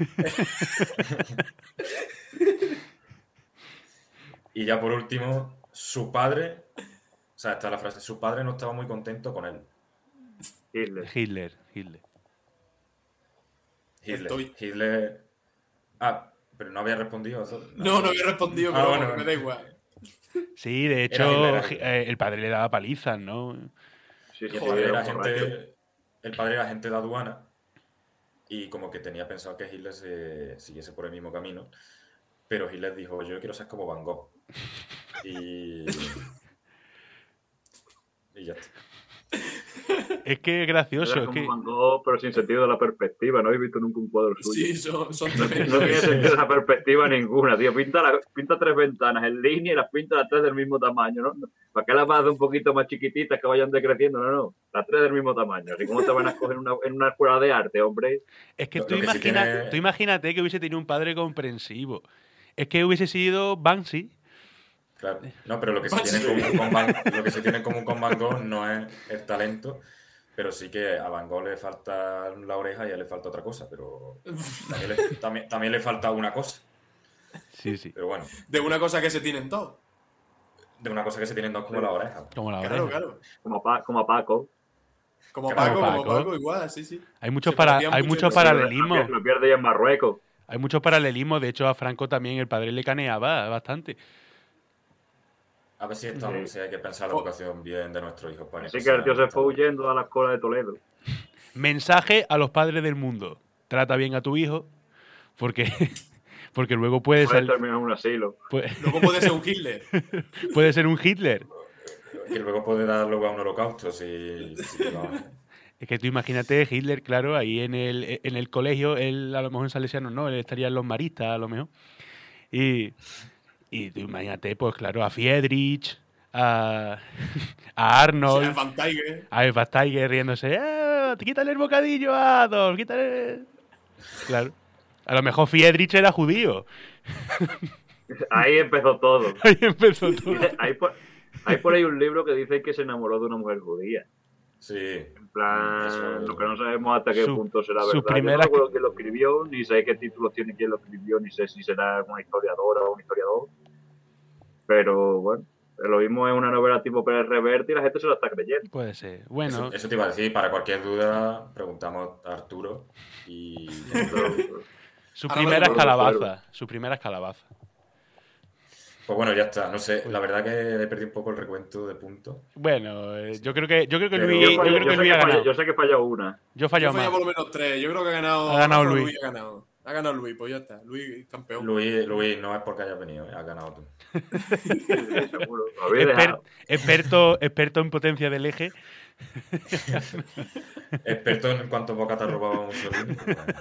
Y ya por último, su padre, o sea, está la frase, su padre no estaba muy contento con él. Hitler. Hitler, Hitler. Hitler. Estoy- Hitler. Ah, pero no había respondido a eso. No, no había respondido, Ah, pero bueno, bueno, me bueno. da igual. Sí, de Era hecho, Hitler, era Hitler. eh, el padre le daba palizas, ¿no? Sí, Y sí, el sí, padre, era era un borracho. agente, el padre era agente de aduana y como que tenía pensado que Hitler se siguiese por el mismo camino, pero Hitler dijo, yo quiero ser como Van Gogh. Y, y ya está. Es que es gracioso, Era es como que Van Gogh, pero sin sentido de la perspectiva. No he visto nunca un cuadro suyo. Sí, son, son No tremendos. tiene sentido de la perspectiva ninguna, tío. Pinta, la- pinta tres ventanas en línea y las pinta las tres del mismo tamaño, ¿no? ¿Para qué las vas a hacer un poquito más chiquititas que vayan decreciendo? No, no. Las tres del mismo tamaño. Así como te van a escoger en una, en una escuela de arte, hombre. es que Lo- tú, lo que sí imagina- tiene- tú imagínate que hubiese tenido un padre comprensivo. Es que hubiese sido Banksy. Claro. No, pero lo que, se Pues tiene sí. en común con Van, lo que se tiene en común con Van Gogh no es el talento, pero sí que a Van Gogh le falta la oreja y a él le falta otra cosa, pero también le, también, también le falta una cosa. Sí, sí. Pero bueno, De una cosa que se tienen todos. de una cosa que se tienen dos como la oreja. Como la Claro, oreja. claro. Como a, Pa- como a Paco. Como Claro, Paco, como Paco. Paco, igual, sí, sí. Hay muchos, Se para, parecían hay mucho muchos entre sí. paralelismos. Lo pierde ya en Marruecos. Hay muchos paralelismos. De hecho, a Franco también el padre le caneaba bastante. A ver si estamos, si hay que pensar la educación bien de nuestros hijos. para Así que que el tío se sean- fue huyendo a la escuela de Toledo. Mensaje a los padres del mundo. Trata bien a tu hijo, porque, porque luego puede, Puede sal- terminar en un asilo. puede, Luego puede ser un Hitler. puede ser un Hitler. Que luego puede dar luego a un holocausto si, si no. Es que tú imagínate Hitler, claro, ahí en el, en el colegio, él a lo mejor en Salesiano no, él estaría en los maristas a lo mejor. Y, y tú imagínate, pues claro, a Friedrich, a, a Arnold, O sea, Van Tiger. a Eva Tiger riéndose, ¡eh! ¡Quítale el bocadillo, Adolf! ¡Quítale! Claro. A lo mejor Friedrich era judío. Ahí empezó todo. Ahí empezó todo. Dice- Hay por, hay por ahí un libro que dice que se enamoró de una mujer judía. Sí. En plan, Eso- lo que no sabemos hasta qué Su- punto será sus verdad. Yo no primeras- me acuerdo quién lo escribió, ni sé qué títulos tiene quién lo escribió, ni sé si será una historiadora o un historiador. Pero bueno, lo mismo es una novela tipo Pérez Reverte y la gente se lo está creyendo. Puede ser. Bueno, Eso, eso te iba a decir, para cualquier duda, preguntamos a Arturo y sus Ahora primeras me lo calabazas. Sus primeras calabazas. pues bueno, ya está. No sé, la verdad que he perdido un poco el recuento de puntos. Bueno, eh, yo creo que yo creo que Pero Luis, yo yo fallo- creo que sé Luis ha fallo- ganado. yo sé que falló una. Yo he Yo fallado falla más. por lo menos tres. Yo creo que ha ganado. Ha ganado Rafa Luis. Ha ganado. Ha ganado Luis, pues ya está. Luis campeón. Luis, Luis, no es porque hayas venido, eh, has ganado tú. Sí, seguro. Lo habéis Exper- dejado. experto, experto en potencia del eje. Experto en cuántos bocatas robaba Mussolini.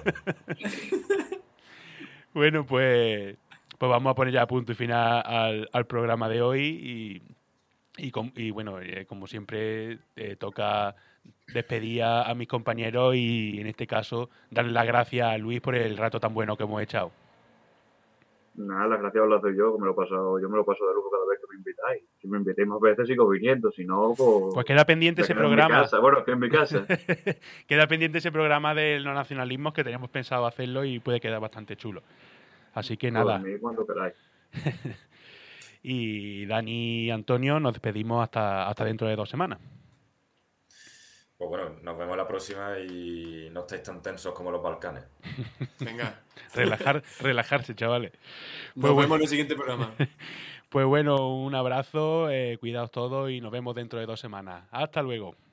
Bueno, pues, pues vamos a poner ya punto y final al, al programa de hoy y, y, com- y bueno, eh, como siempre eh, toca despedir a, a mis compañeros y en este caso darle las gracias a Luis por el rato tan bueno que hemos echado. Nada, las gracias os las doy yo, que me lo he pasado, yo me lo paso de lujo cada vez que me invitáis. Si me invitáis más veces sigo viniendo, si no, pues... Pues queda pendiente me ese quedo en mi programa. casa. Bueno, estoy en mi casa. Queda pendiente ese programa del no nacionalismo que teníamos pensado hacerlo y puede quedar bastante chulo. Así que nada. Por mí, cuando queráis. Y Dani y Antonio nos despedimos hasta, hasta dentro de dos semanas. Pues bueno, nos vemos la próxima y no estáis tan tensos como los Balcanes. Venga. Relajar, relajarse, chavales. Nos Pues bueno, vemos en el siguiente programa. pues bueno, un abrazo, eh, cuidaos todos y nos vemos dentro de dos semanas. Hasta luego.